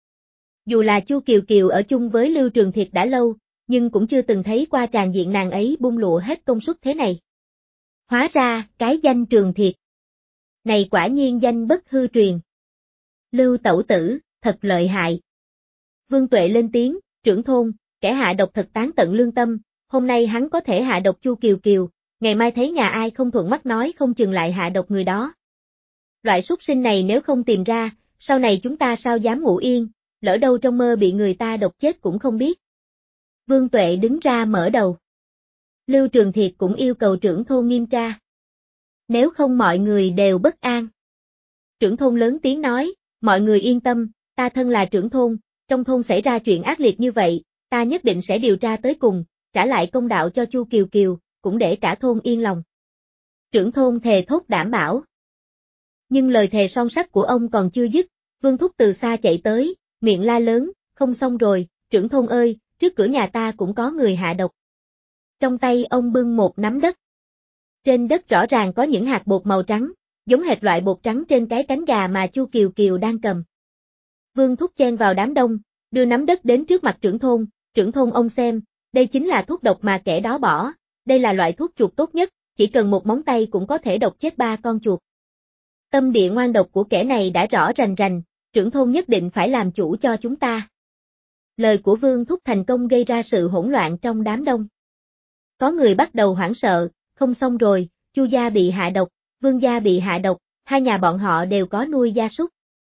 Dù là Chu Kiều Kiều ở chung với Lưu Trường Thiệt đã lâu, nhưng cũng chưa từng thấy qua tràn diện nàng ấy bung lụa hết công suất thế này. Hóa ra, cái danh Trường Thiệt này quả nhiên danh bất hư truyền. Lưu tẩu tử, thật lợi hại. Vương Tuệ lên tiếng, trưởng thôn, kẻ hạ độc thật tán tận lương tâm, hôm nay hắn có thể hạ độc Chu Kiều Kiều, ngày mai thấy nhà ai không thuận mắt nói không chừng lại hạ độc người đó. Loại súc sinh này nếu không tìm ra, sau này chúng ta sao dám ngủ yên, lỡ đâu trong mơ bị người ta độc chết cũng không biết. Vương Tuệ đứng ra mở đầu. Lưu Trường Thiệt cũng yêu cầu trưởng thôn nghiêm tra. Nếu không mọi người đều bất an. Trưởng thôn lớn tiếng nói, mọi người yên tâm, ta thân là trưởng thôn, trong thôn xảy ra chuyện ác liệt như vậy, ta nhất định sẽ điều tra tới cùng, trả lại công đạo cho Chu Kiều Kiều, cũng để cả thôn yên lòng. Trưởng thôn thề thốt đảm bảo. Nhưng lời thề son sắt của ông còn chưa dứt, Vương Thúc từ xa chạy tới, miệng la lớn, không xong rồi, trưởng thôn ơi, trước cửa nhà ta cũng có người hạ độc. Trong tay ông bưng một nắm đất. Trên đất rõ ràng có những hạt bột màu trắng, giống hệt loại bột trắng trên cái cánh gà mà Chu Kiều Kiều đang cầm. Vương Thúc chen vào đám đông, đưa nắm đất đến trước mặt trưởng thôn, trưởng thôn ông xem, đây chính là thuốc độc mà kẻ đó bỏ, đây là loại thuốc chuột tốt nhất, chỉ cần một móng tay cũng có thể độc chết ba con chuột. Tâm địa ngoan độc của kẻ này đã rõ rành rành, trưởng thôn nhất định phải làm chủ cho chúng ta. Lời của Vương Thúc thành công gây ra sự hỗn loạn trong đám đông. Có người bắt đầu hoảng sợ, không xong rồi, Chu gia bị hạ độc, Vương gia bị hạ độc, hai nhà bọn họ đều có nuôi gia súc.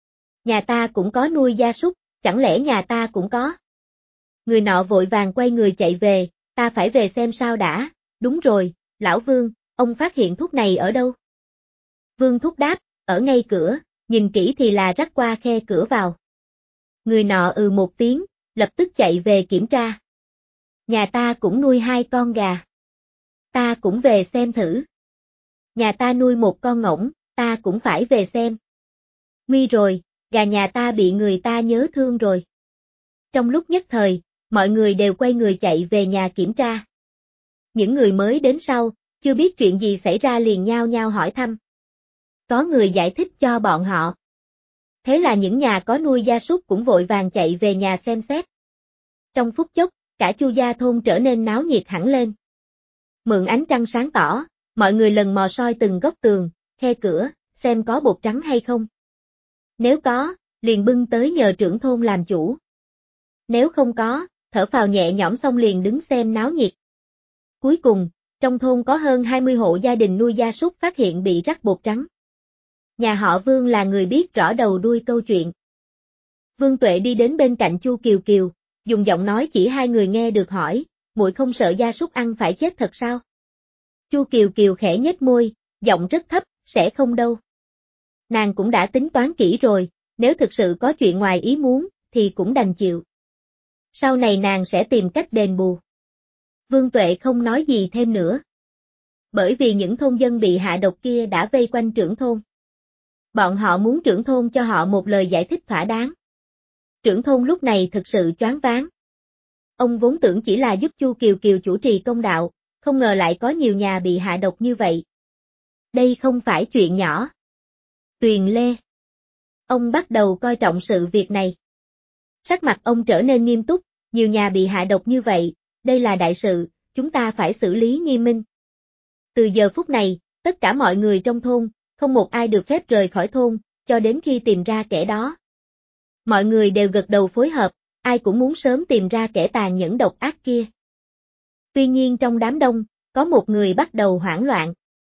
Nhà ta cũng có nuôi gia súc, chẳng lẽ nhà ta cũng có? Người nọ vội vàng quay người chạy về, ta phải về xem sao đã, đúng rồi, lão Vương, ông phát hiện thuốc này ở đâu? Vương thúc đáp, ở ngay cửa, nhìn kỹ thì là rắc qua khe cửa vào. Người nọ ừ một tiếng, lập tức chạy về kiểm tra. Nhà ta cũng nuôi hai con gà. Ta cũng về xem thử. Nhà ta nuôi một con ngỗng, ta cũng phải về xem. Nguy rồi, gà nhà ta bị người ta nhớ thương rồi. Trong lúc nhất thời, mọi người đều quay người chạy về nhà kiểm tra. Những người mới đến sau, chưa biết chuyện gì xảy ra liền nhao nhao hỏi thăm. Có người giải thích cho bọn họ. Thế là những nhà có nuôi gia súc cũng vội vàng chạy về nhà xem xét. Trong phút chốc, cả Chu gia thôn trở nên náo nhiệt hẳn lên. Mượn ánh trăng sáng tỏ, mọi người lần mò soi từng góc tường, khe cửa, xem có bột trắng hay không. Nếu có, liền bưng tới nhờ trưởng thôn làm chủ. Nếu không có, thở phào nhẹ nhõm xong liền đứng xem náo nhiệt. Cuối cùng, trong thôn có hơn hai mươi hộ gia đình nuôi gia súc phát hiện bị rắc bột trắng. Nhà họ Vương là người biết rõ đầu đuôi câu chuyện. Vương Tuệ đi đến bên cạnh Chu Kiều Kiều, dùng giọng nói chỉ hai người nghe được hỏi, muội không sợ gia súc ăn phải chết thật sao? Chu Kiều Kiều khẽ nhếch môi, giọng rất thấp, sẽ không đâu. Nàng cũng đã tính toán kỹ rồi, nếu thực sự có chuyện ngoài ý muốn, thì cũng đành chịu. Sau này nàng sẽ tìm cách đền bù. Vương Tuệ không nói gì thêm nữa. Bởi vì những thôn dân bị hạ độc kia đã vây quanh trưởng thôn. Bọn họ muốn trưởng thôn cho họ một lời giải thích thỏa đáng. Trưởng thôn lúc này thực sự choáng váng. Ông vốn tưởng chỉ là giúp Chu Kiều Kiều chủ trì công đạo, không ngờ lại có nhiều nhà bị hạ độc như vậy. Đây không phải chuyện nhỏ. Tuyền Lê. Ông bắt đầu coi trọng sự việc này. Sắc mặt ông trở nên nghiêm túc, nhiều nhà bị hạ độc như vậy, đây là đại sự, chúng ta phải xử lý nghiêm minh. Từ giờ phút này, tất cả mọi người trong thôn, không một ai được phép rời khỏi thôn, cho đến khi tìm ra kẻ đó. Mọi người đều gật đầu phối hợp, ai cũng muốn sớm tìm ra kẻ tàn nhẫn độc ác kia. Tuy nhiên trong đám đông, có một người bắt đầu hoảng loạn.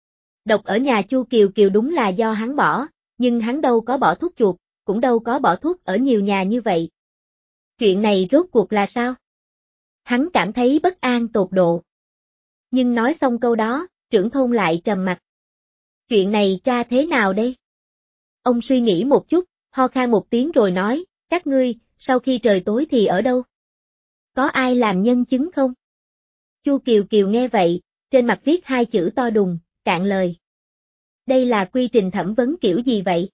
Độc ở nhà Chu Kiều Kiều đúng là do hắn bỏ, nhưng hắn đâu có bỏ thuốc chuột, cũng đâu có bỏ thuốc ở nhiều nhà như vậy. Chuyện này rốt cuộc là sao? Hắn cảm thấy bất an tột độ. Nhưng nói xong câu đó, trưởng thôn lại trầm mặt. Chuyện này tra thế nào đây? Ông suy nghĩ một chút, ho khan một tiếng rồi nói, các ngươi, sau khi trời tối thì ở đâu? Có ai làm nhân chứng không? Chu Kiều Kiều nghe vậy, trên mặt viết hai chữ to đùng, cạn lời. Đây là quy trình thẩm vấn kiểu gì vậy?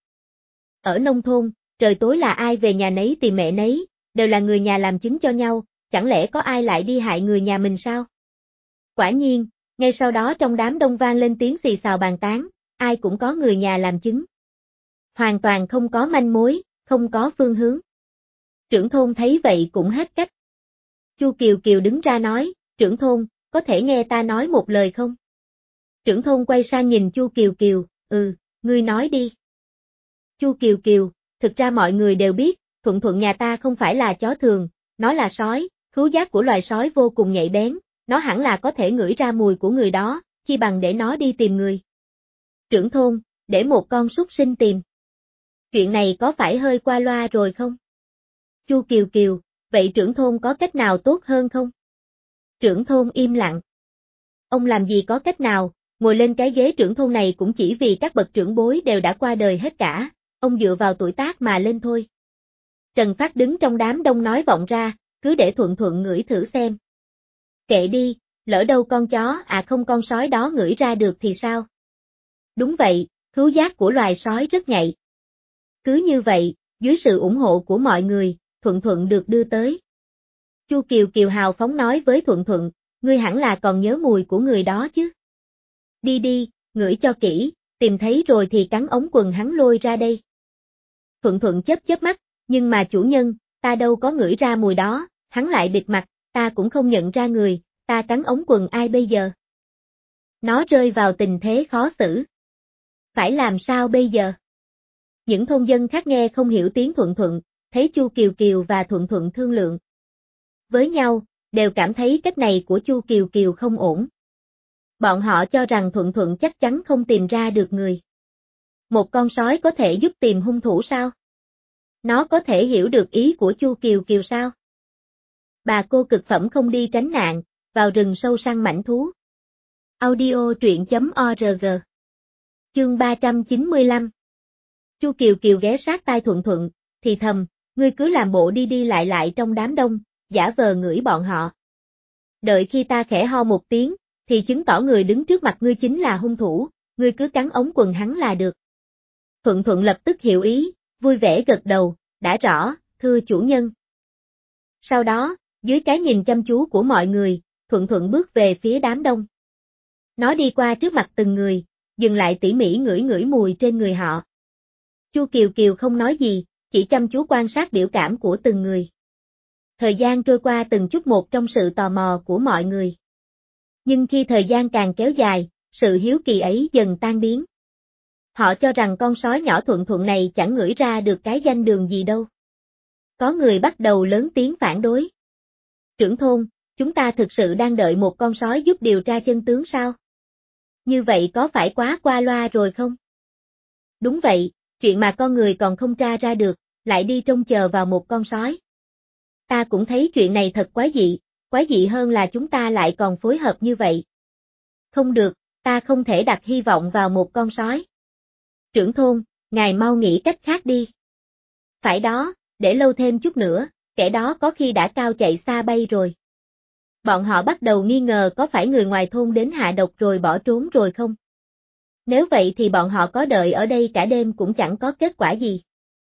Ở nông thôn, trời tối là ai về nhà nấy tìm mẹ nấy, đều là người nhà làm chứng cho nhau, chẳng lẽ có ai lại đi hại người nhà mình sao? Quả nhiên, ngay sau đó trong đám đông vang lên tiếng xì xào bàn tán, ai cũng có người nhà làm chứng. Hoàn toàn không có manh mối, không có phương hướng. Trưởng thôn thấy vậy cũng hết cách. Chu Kiều Kiều đứng ra nói, trưởng thôn, có thể nghe ta nói một lời không? Trưởng thôn quay sang nhìn Chu Kiều Kiều, ừ, ngươi nói đi. Chu Kiều Kiều, thực ra mọi người đều biết, Thuận Thuận nhà ta không phải là chó thường, nó là sói, khứu giác của loài sói vô cùng nhạy bén, nó hẳn là có thể ngửi ra mùi của người đó, chi bằng để nó đi tìm người. Trưởng thôn, để một con súc sinh tìm. Chuyện này có phải hơi qua loa rồi không? Chu Kiều Kiều, vậy trưởng thôn có cách nào tốt hơn không? Trưởng thôn im lặng. Ông làm gì có cách nào, ngồi lên cái ghế trưởng thôn này cũng chỉ vì các bậc trưởng bối đều đã qua đời hết cả, ông dựa vào tuổi tác mà lên thôi. Trần Phát đứng trong đám đông nói vọng ra, cứ để Thuận Thuận ngửi thử xem. Kệ đi, lỡ đâu con chó à không con sói đó ngửi ra được thì sao? Đúng vậy, khứu giác của loài sói rất nhạy. Cứ như vậy, dưới sự ủng hộ của mọi người, Thuận Thuận được đưa tới. Chu Kiều Kiều hào phóng nói với Thuận Thuận, ngươi hẳn là còn nhớ mùi của người đó chứ. Đi đi, ngửi cho kỹ, tìm thấy rồi thì cắn ống quần hắn lôi ra đây. Thuận Thuận chớp chớp mắt, nhưng mà chủ nhân, ta đâu có ngửi ra mùi đó, hắn lại bịt mặt, ta cũng không nhận ra người, ta cắn ống quần ai bây giờ? Nó rơi vào tình thế khó xử. Phải làm sao bây giờ? Những thôn dân khác nghe không hiểu tiếng Thuận Thuận, thấy Chu Kiều Kiều và Thuận Thuận thương lượng với nhau, đều cảm thấy cách này của Chu Kiều Kiều không ổn. Bọn họ cho rằng Thuận Thuận chắc chắn không tìm ra được người. Một con sói có thể giúp tìm hung thủ sao? Nó có thể hiểu được ý của Chu Kiều Kiều sao? Bà cô cực phẩm không đi tránh nạn, vào rừng sâu săn mãnh thú. Audio truyện chấm org. Chương ba trăm chín mươi lăm. Chu Kiều Kiều ghé sát tai Thuận Thuận, thì thầm, ngươi cứ làm bộ đi đi lại lại trong đám đông, giả vờ ngửi bọn họ. Đợi khi ta khẽ ho một tiếng, thì chứng tỏ người đứng trước mặt ngươi chính là hung thủ, ngươi cứ cắn ống quần hắn là được. Thuận Thuận lập tức hiểu ý, vui vẻ gật đầu, đã rõ, thưa chủ nhân. Sau đó, dưới cái nhìn chăm chú của mọi người, Thuận Thuận bước về phía đám đông. Nó đi qua trước mặt từng người, dừng lại tỉ mỉ ngửi ngửi mùi trên người họ. Chu Kiều Kiều không nói gì, chỉ chăm chú quan sát biểu cảm của từng người. Thời gian trôi qua từng chút một trong sự tò mò của mọi người. Nhưng khi thời gian càng kéo dài, sự hiếu kỳ ấy dần tan biến. Họ cho rằng con sói nhỏ Thuận Thuận này chẳng ngửi ra được cái danh đường gì đâu. Có người bắt đầu lớn tiếng phản đối. Trưởng thôn, chúng ta thực sự đang đợi một con sói giúp điều tra chân tướng sao? Như vậy có phải quá qua loa rồi không? Đúng vậy, chuyện mà con người còn không tra ra được, lại đi trông chờ vào một con sói. Ta cũng thấy chuyện này thật quái dị, quái dị hơn là chúng ta lại còn phối hợp như vậy. Không được, ta không thể đặt hy vọng vào một con sói. Trưởng thôn, ngài mau nghĩ cách khác đi. Phải đó, để lâu thêm chút nữa, kẻ đó có khi đã cao chạy xa bay rồi. Bọn họ bắt đầu nghi ngờ có phải người ngoài thôn đến hạ độc rồi bỏ trốn rồi không? Nếu vậy thì bọn họ có đợi ở đây cả đêm cũng chẳng có kết quả gì.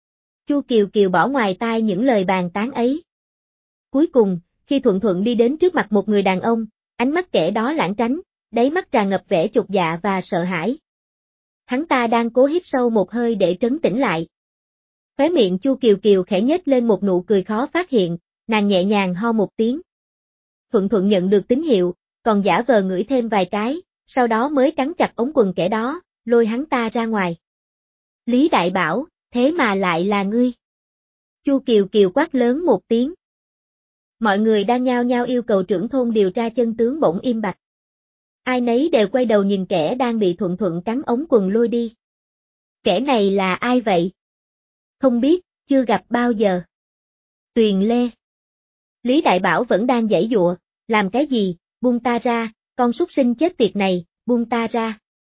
Chu Kiều Kiều bỏ ngoài tai những lời bàn tán ấy. Cuối cùng, khi Thuận Thuận đi đến trước mặt một người đàn ông, ánh mắt kẻ đó lãng tránh, đáy mắt tràn ngập vẻ chột dạ và sợ hãi. Hắn ta đang cố hít sâu một hơi để trấn tĩnh lại. Khóe miệng Chu Kiều Kiều khẽ nhếch lên một nụ cười khó phát hiện, nàng nhẹ nhàng ho một tiếng. Thuận Thuận nhận được tín hiệu, còn giả vờ ngửi thêm vài cái, sau đó mới cắn chặt ống quần kẻ đó, lôi hắn ta ra ngoài. Lý Đại Bảo, thế mà lại là ngươi. Chu Kiều Kiều quát lớn một tiếng. Mọi người đang nhao nhao yêu cầu trưởng thôn điều tra chân tướng bỗng im bặt. Ai nấy đều quay đầu nhìn kẻ đang bị Thuận Thuận cắn ống quần lôi đi. Kẻ này là ai vậy? Không biết, chưa gặp bao giờ. Tuyền Lê. Lý Đại Bảo vẫn đang giãy giụa, làm cái gì, buông ta ra, con súc sinh chết tiệt này, buông ta ra.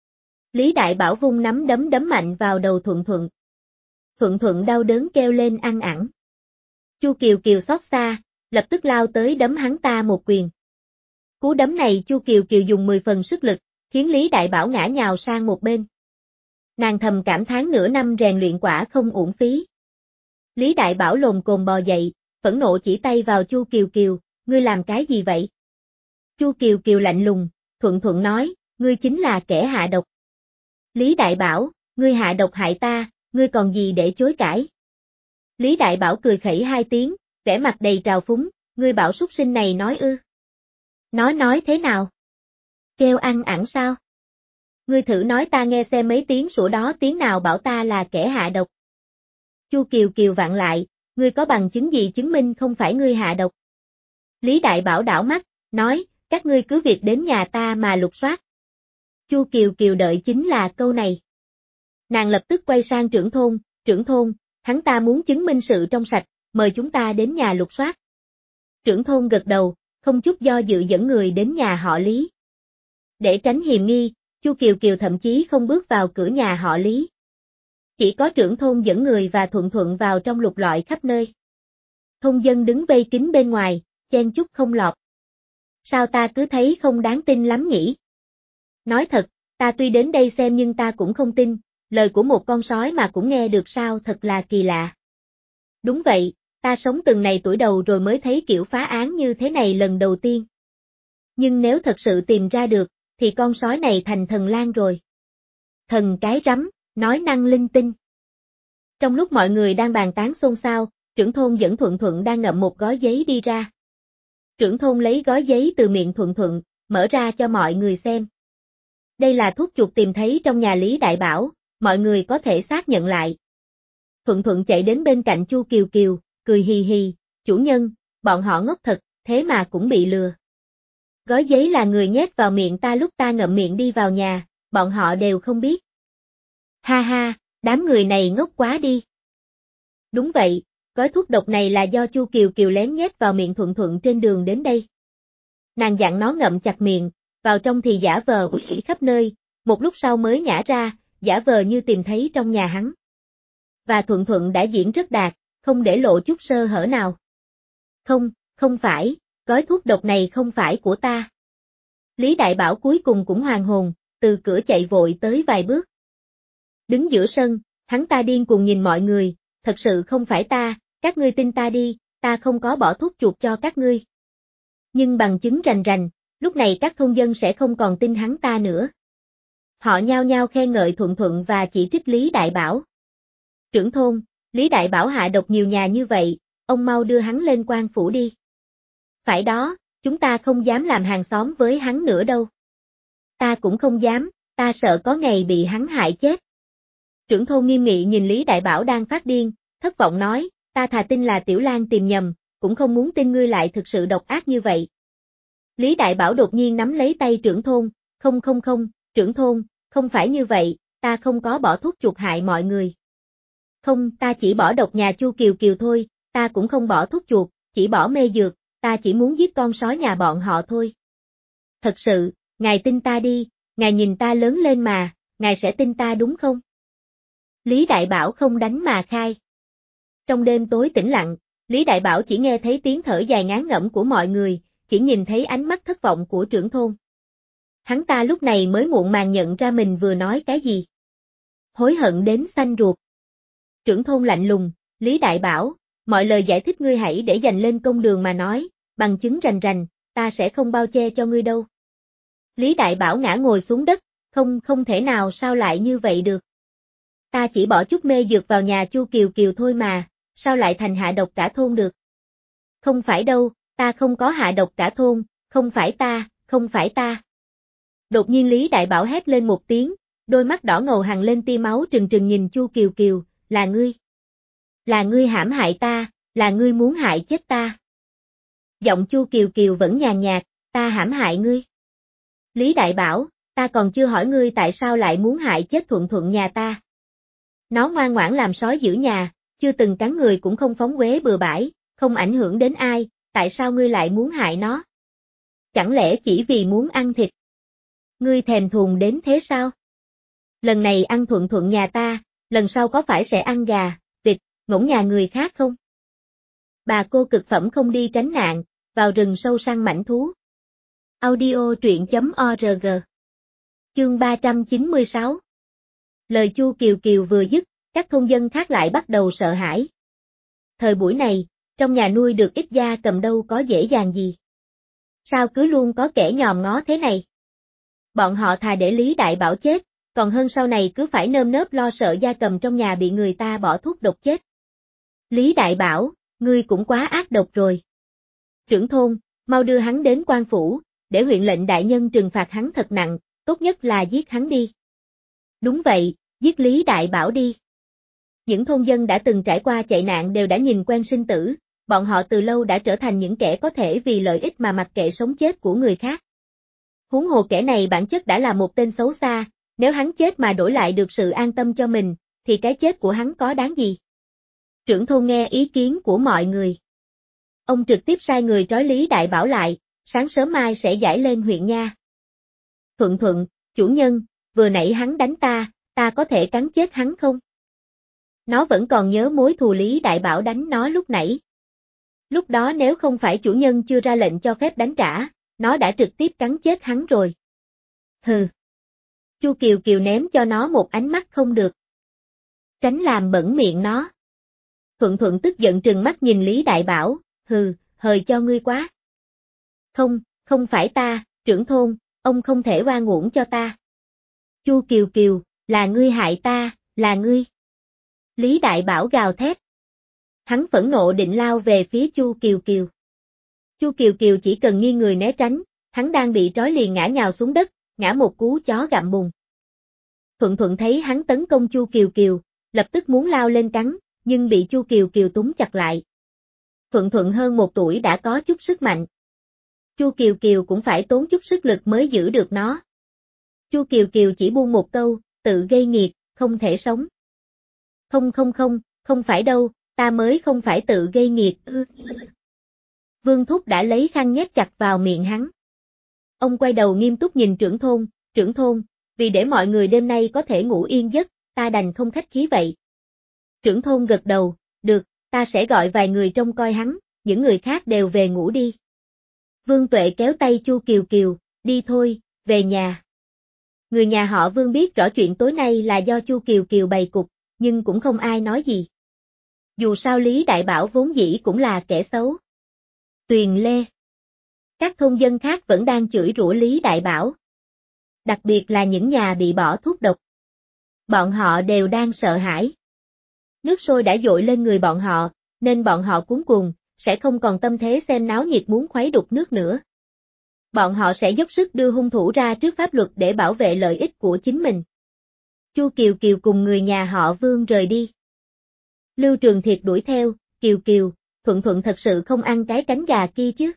Lý Đại Bảo vung nắm đấm đấm mạnh vào đầu Thuận Thuận. Thuận Thuận đau đớn kêu lên ăn ẳng. Chu Kiều Kiều xót xa, lập tức lao tới đấm hắn ta một quyền. Cú đấm này Chu Kiều Kiều dùng mười phần sức lực, khiến Lý Đại Bảo ngã nhào sang một bên. Nàng thầm cảm thán nửa năm rèn luyện quả không uổng phí. Lý Đại Bảo lồm cồm bò dậy, phẫn nộ chỉ tay vào Chu Kiều Kiều, ngươi làm cái gì vậy? Chu Kiều Kiều lạnh lùng, Thuận Thuận nói, ngươi chính là kẻ hạ độc. Lý Đại Bảo, ngươi hạ độc hại ta, ngươi còn gì để chối cãi? Lý Đại Bảo cười khẩy hai tiếng, vẻ mặt đầy trào phúng, ngươi bảo súc sinh này nói ư? Nó nói thế nào? Kêu ăn ẳng sao? Ngươi thử nói ta nghe xem mấy tiếng sủa đó tiếng nào bảo ta là kẻ hạ độc. Chu Kiều Kiều vặn lại, ngươi có bằng chứng gì chứng minh không phải ngươi hạ độc? Lý Đại Bảo đảo mắt, nói, các ngươi cứ việc đến nhà ta mà lục soát. Chu Kiều Kiều đợi chính là câu này. Nàng lập tức quay sang trưởng thôn, trưởng thôn, hắn ta muốn chứng minh sự trong sạch, mời chúng ta đến nhà lục soát. Trưởng thôn gật đầu, không chút do dự dẫn người đến nhà họ Lý. Để tránh hiềm nghi, Chu Kiều Kiều thậm chí không bước vào cửa nhà họ Lý. Chỉ có trưởng thôn dẫn người và Thuận Thuận vào trong lục lọi khắp nơi. Thôn dân đứng vây kín bên ngoài, chen chúc không lọt. Sao ta cứ thấy không đáng tin lắm nhỉ? Nói thật, ta tuy đến đây xem nhưng ta cũng không tin, lời của một con sói mà cũng nghe được sao thật là kỳ lạ. Đúng vậy, ta sống từng này tuổi đầu rồi mới thấy kiểu phá án như thế này lần đầu tiên. Nhưng nếu thật sự tìm ra được, thì con sói này thành thần lang rồi. Thần cái rắm, nói năng linh tinh. Trong lúc mọi người đang bàn tán xôn xao, trưởng thôn dẫn Thuận Thuận đang ngậm một gói giấy đi ra. Trưởng thôn lấy gói giấy từ miệng Thuận Thuận, mở ra cho mọi người xem. Đây là thuốc chuột tìm thấy trong nhà Lý Đại Bảo, mọi người có thể xác nhận lại. Thuận Thuận chạy đến bên cạnh Chu Kiều Kiều, cười hì hì, chủ nhân, bọn họ ngốc thật, thế mà cũng bị lừa. Gói giấy là người nhét vào miệng ta lúc ta ngậm miệng đi vào nhà, bọn họ đều không biết. Ha ha, đám người này ngốc quá đi. Đúng vậy, gói thuốc độc này là do Chu Kiều Kiều lén nhét vào miệng Thuận Thuận trên đường đến đây. Nàng dặn nó ngậm chặt miệng, vào trong thì giả vờ uể khắp nơi, một lúc sau mới nhả ra, giả vờ như tìm thấy trong nhà hắn. Và Thuận Thuận đã diễn rất đạt, không để lộ chút sơ hở nào. Không, không phải, gói thuốc độc này không phải của ta. Lý Đại Bảo cuối cùng cũng hoàn hồn, từ cửa chạy vội tới vài bước. Đứng giữa sân, hắn ta điên cuồng nhìn mọi người, thật sự không phải ta, các ngươi tin ta đi, ta không có bỏ thuốc chuột cho các ngươi. Nhưng bằng chứng rành rành, lúc này các thôn dân sẽ không còn tin hắn ta nữa. Họ nhao nhao khen ngợi Thuận Thuận và chỉ trích Lý Đại Bảo. Trưởng thôn, Lý Đại Bảo hạ độc nhiều nhà như vậy, ông mau đưa hắn lên quan phủ đi. Phải đó, chúng ta không dám làm hàng xóm với hắn nữa đâu. Ta cũng không dám, ta sợ có ngày bị hắn hại chết. Trưởng thôn nghiêm nghị nhìn Lý Đại Bảo đang phát điên, thất vọng nói, ta thà tin là Tiểu Lan tìm nhầm, cũng không muốn tin ngươi lại thực sự độc ác như vậy. Lý Đại Bảo đột nhiên nắm lấy tay trưởng thôn, không không không, trưởng thôn, không phải như vậy, ta không có bỏ thuốc chuột hại mọi người. Không, ta chỉ bỏ độc nhà Chu Kiều Kiều thôi, ta cũng không bỏ thuốc chuột, chỉ bỏ mê dược, ta chỉ muốn giết con sói nhà bọn họ thôi. Thật sự, ngài tin ta đi, ngài nhìn ta lớn lên mà, ngài sẽ tin ta đúng không? Lý Đại Bảo không đánh mà khai. Trong đêm tối tĩnh lặng, Lý Đại Bảo chỉ nghe thấy tiếng thở dài ngán ngẩm của mọi người, chỉ nhìn thấy ánh mắt thất vọng của trưởng thôn. Hắn ta lúc này mới muộn màng nhận ra mình vừa nói cái gì. Hối hận đến xanh ruột. Trưởng thôn lạnh lùng, Lý Đại Bảo, mọi lời giải thích ngươi hãy để dành lên công đường mà nói, bằng chứng rành rành, ta sẽ không bao che cho ngươi đâu. Lý Đại Bảo ngã ngồi xuống đất, không không thể nào sao lại như vậy được. Ta chỉ bỏ chút mê dược vào nhà Chu Kiều Kiều thôi mà, sao lại thành hạ độc cả thôn được? Không phải đâu, ta không có hạ độc cả thôn, không phải ta, không phải ta. Đột nhiên Lý Đại Bảo hét lên một tiếng, đôi mắt đỏ ngầu hằn lên tia máu trừng trừng nhìn Chu Kiều Kiều, là ngươi. Là ngươi hãm hại ta, là ngươi muốn hại chết ta. Giọng Chu Kiều Kiều vẫn nhàn nhạt, ta hãm hại ngươi. Lý Đại Bảo, ta còn chưa hỏi ngươi tại sao lại muốn hại chết Thuận Thuận nhà ta. Nó ngoan ngoãn làm sói giữ nhà, chưa từng cắn người cũng không phóng uế bừa bãi, không ảnh hưởng đến ai, tại sao ngươi lại muốn hại nó? Chẳng lẽ chỉ vì muốn ăn thịt? Ngươi thèm thuồng đến thế sao? Lần này ăn Thuận Thuận nhà ta, lần sau có phải sẽ ăn gà, vịt, ngỗng nhà người khác không? Bà cô cực phẩm không đi tránh nạn, vào rừng sâu săn mãnh thú. Audio truyện chấm org. Chương ba trăm chín mươi sáu. Lời Chu Kiều Kiều vừa dứt, các thôn dân khác lại bắt đầu sợ hãi. Thời buổi này, trong nhà nuôi được ít gia cầm đâu có dễ dàng gì. Sao cứ luôn có kẻ nhòm ngó thế này? Bọn họ thà để Lý Đại Bảo chết, còn hơn sau này cứ phải nơm nớp lo sợ gia cầm trong nhà bị người ta bỏ thuốc độc chết. Lý Đại Bảo, ngươi cũng quá ác độc rồi. Trưởng thôn, mau đưa hắn đến quan phủ, để huyện lệnh đại nhân trừng phạt hắn thật nặng, tốt nhất là giết hắn đi. Đúng vậy, giết Lý Đại Bảo đi. Những thôn dân đã từng trải qua chạy nạn đều đã nhìn quen sinh tử, bọn họ từ lâu đã trở thành những kẻ có thể vì lợi ích mà mặc kệ sống chết của người khác. Huống hồ kẻ này bản chất đã là một tên xấu xa, nếu hắn chết mà đổi lại được sự an tâm cho mình, thì cái chết của hắn có đáng gì? Trưởng thôn nghe ý kiến của mọi người. Ông trực tiếp sai người trói Lý Đại Bảo lại, sáng sớm mai sẽ giải lên huyện nha. Thuận Thuận, chủ nhân, vừa nãy hắn đánh ta, ta có thể cắn chết hắn không? Nó vẫn còn nhớ mối thù Lý Đại Bảo đánh nó lúc nãy. Lúc đó nếu không phải chủ nhân chưa ra lệnh cho phép đánh trả, nó đã trực tiếp cắn chết hắn rồi. Hừ. Chu Kiều Kiều ném cho nó một ánh mắt không được. Tránh làm bẩn miệng nó. Thuận Thuận tức giận trừng mắt nhìn Lý Đại Bảo, hừ, hời cho ngươi quá. Không, không phải ta, trưởng thôn, ông không thể oan uổng cho ta. Chu Kiều Kiều, là ngươi hại ta, là ngươi. Lý Đại Bảo gào thét. Hắn phẫn nộ định lao về phía Chu Kiều Kiều. Chu Kiều Kiều chỉ cần nghiêng người né tránh, hắn đang bị trói liền ngã nhào xuống đất, ngã một cú chó gặm bùn. Thuận Thuận thấy hắn tấn công Chu Kiều Kiều, lập tức muốn lao lên cắn, nhưng bị Chu Kiều Kiều túm chặt lại. Thuận Thuận hơn một tuổi đã có chút sức mạnh. Chu Kiều Kiều cũng phải tốn chút sức lực mới giữ được nó. Chu Kiều Kiều chỉ buông một câu, tự gây nghiệt, không thể sống. Không không không, không phải đâu, ta mới không phải tự gây nghiệt. Vương Thúc đã lấy khăn nhét chặt vào miệng hắn. Ông quay đầu nghiêm túc nhìn trưởng thôn, trưởng thôn, vì để mọi người đêm nay có thể ngủ yên giấc, ta đành không khách khí vậy. Trưởng thôn gật đầu, được, ta sẽ gọi vài người trông coi hắn, những người khác đều về ngủ đi. Vương Tuệ kéo tay Chu Kiều Kiều, đi thôi, về nhà. Người nhà họ Vương biết rõ chuyện tối nay là do Chu Kiều Kiều bày cục, nhưng cũng không ai nói gì. Dù sao Lý Đại Bảo vốn dĩ cũng là kẻ xấu. Tuyền Lê. Các thôn dân khác vẫn đang chửi rủa Lý Đại Bảo. Đặc biệt là những nhà bị bỏ thuốc độc. Bọn họ đều đang sợ hãi. Nước sôi đã dội lên người bọn họ, nên bọn họ cuống cuồng, sẽ không còn tâm thế xem náo nhiệt muốn khuấy đục nước nữa. Bọn họ sẽ dốc sức đưa hung thủ ra trước pháp luật để bảo vệ lợi ích của chính mình. Chu Kiều Kiều cùng người nhà họ Vương rời đi. Lưu Trường Thiệt đuổi theo, Kiều Kiều, Thuận Thuận thật sự không ăn cái cánh gà kia chứ.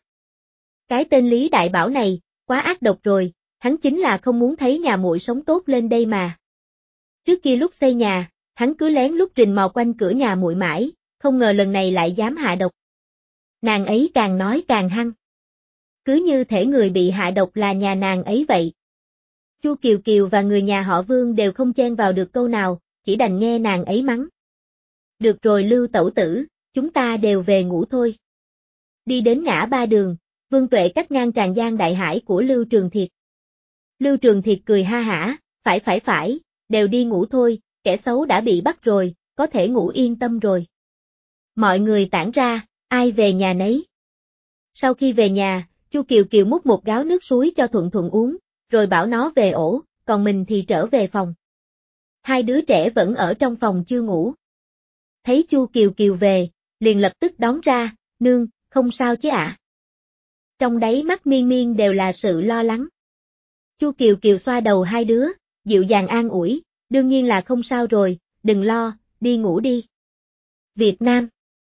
Cái tên Lý Đại Bảo này, quá ác độc rồi, hắn chính là không muốn thấy nhà muội sống tốt lên đây mà. Trước kia lúc xây nhà, hắn cứ lén lút rình mò quanh cửa nhà muội mãi, không ngờ lần này lại dám hạ độc. Nàng ấy càng nói càng hăng. Cứ như thể người bị hạ độc là nhà nàng ấy vậy. Chu Kiều Kiều và người nhà họ Vương đều không chen vào được câu nào, chỉ đành nghe nàng ấy mắng. Được rồi Lưu tẩu tử, chúng ta đều về ngủ thôi. Đi đến ngã ba đường, Vương Tuệ cắt ngang tràn gian đại hải của Lưu Trường Thiệt. Lưu Trường Thiệt cười ha hả, phải phải phải, đều đi ngủ thôi, kẻ xấu đã bị bắt rồi, có thể ngủ yên tâm rồi. Mọi người tản ra, ai về nhà nấy. Sau khi về nhà, Chu Kiều Kiều múc một gáo nước suối cho Thuận Thuận uống, rồi bảo nó về ổ, còn mình thì trở về phòng. Hai đứa trẻ vẫn ở trong phòng chưa ngủ. Thấy Chu Kiều Kiều về, liền lập tức đón ra, nương, không sao chứ ạ. Trong đáy mắt Miên Miên đều là sự lo lắng. Chu Kiều Kiều xoa đầu hai đứa, dịu dàng an ủi, đương nhiên là không sao rồi, đừng lo, đi ngủ đi. Việt Nam.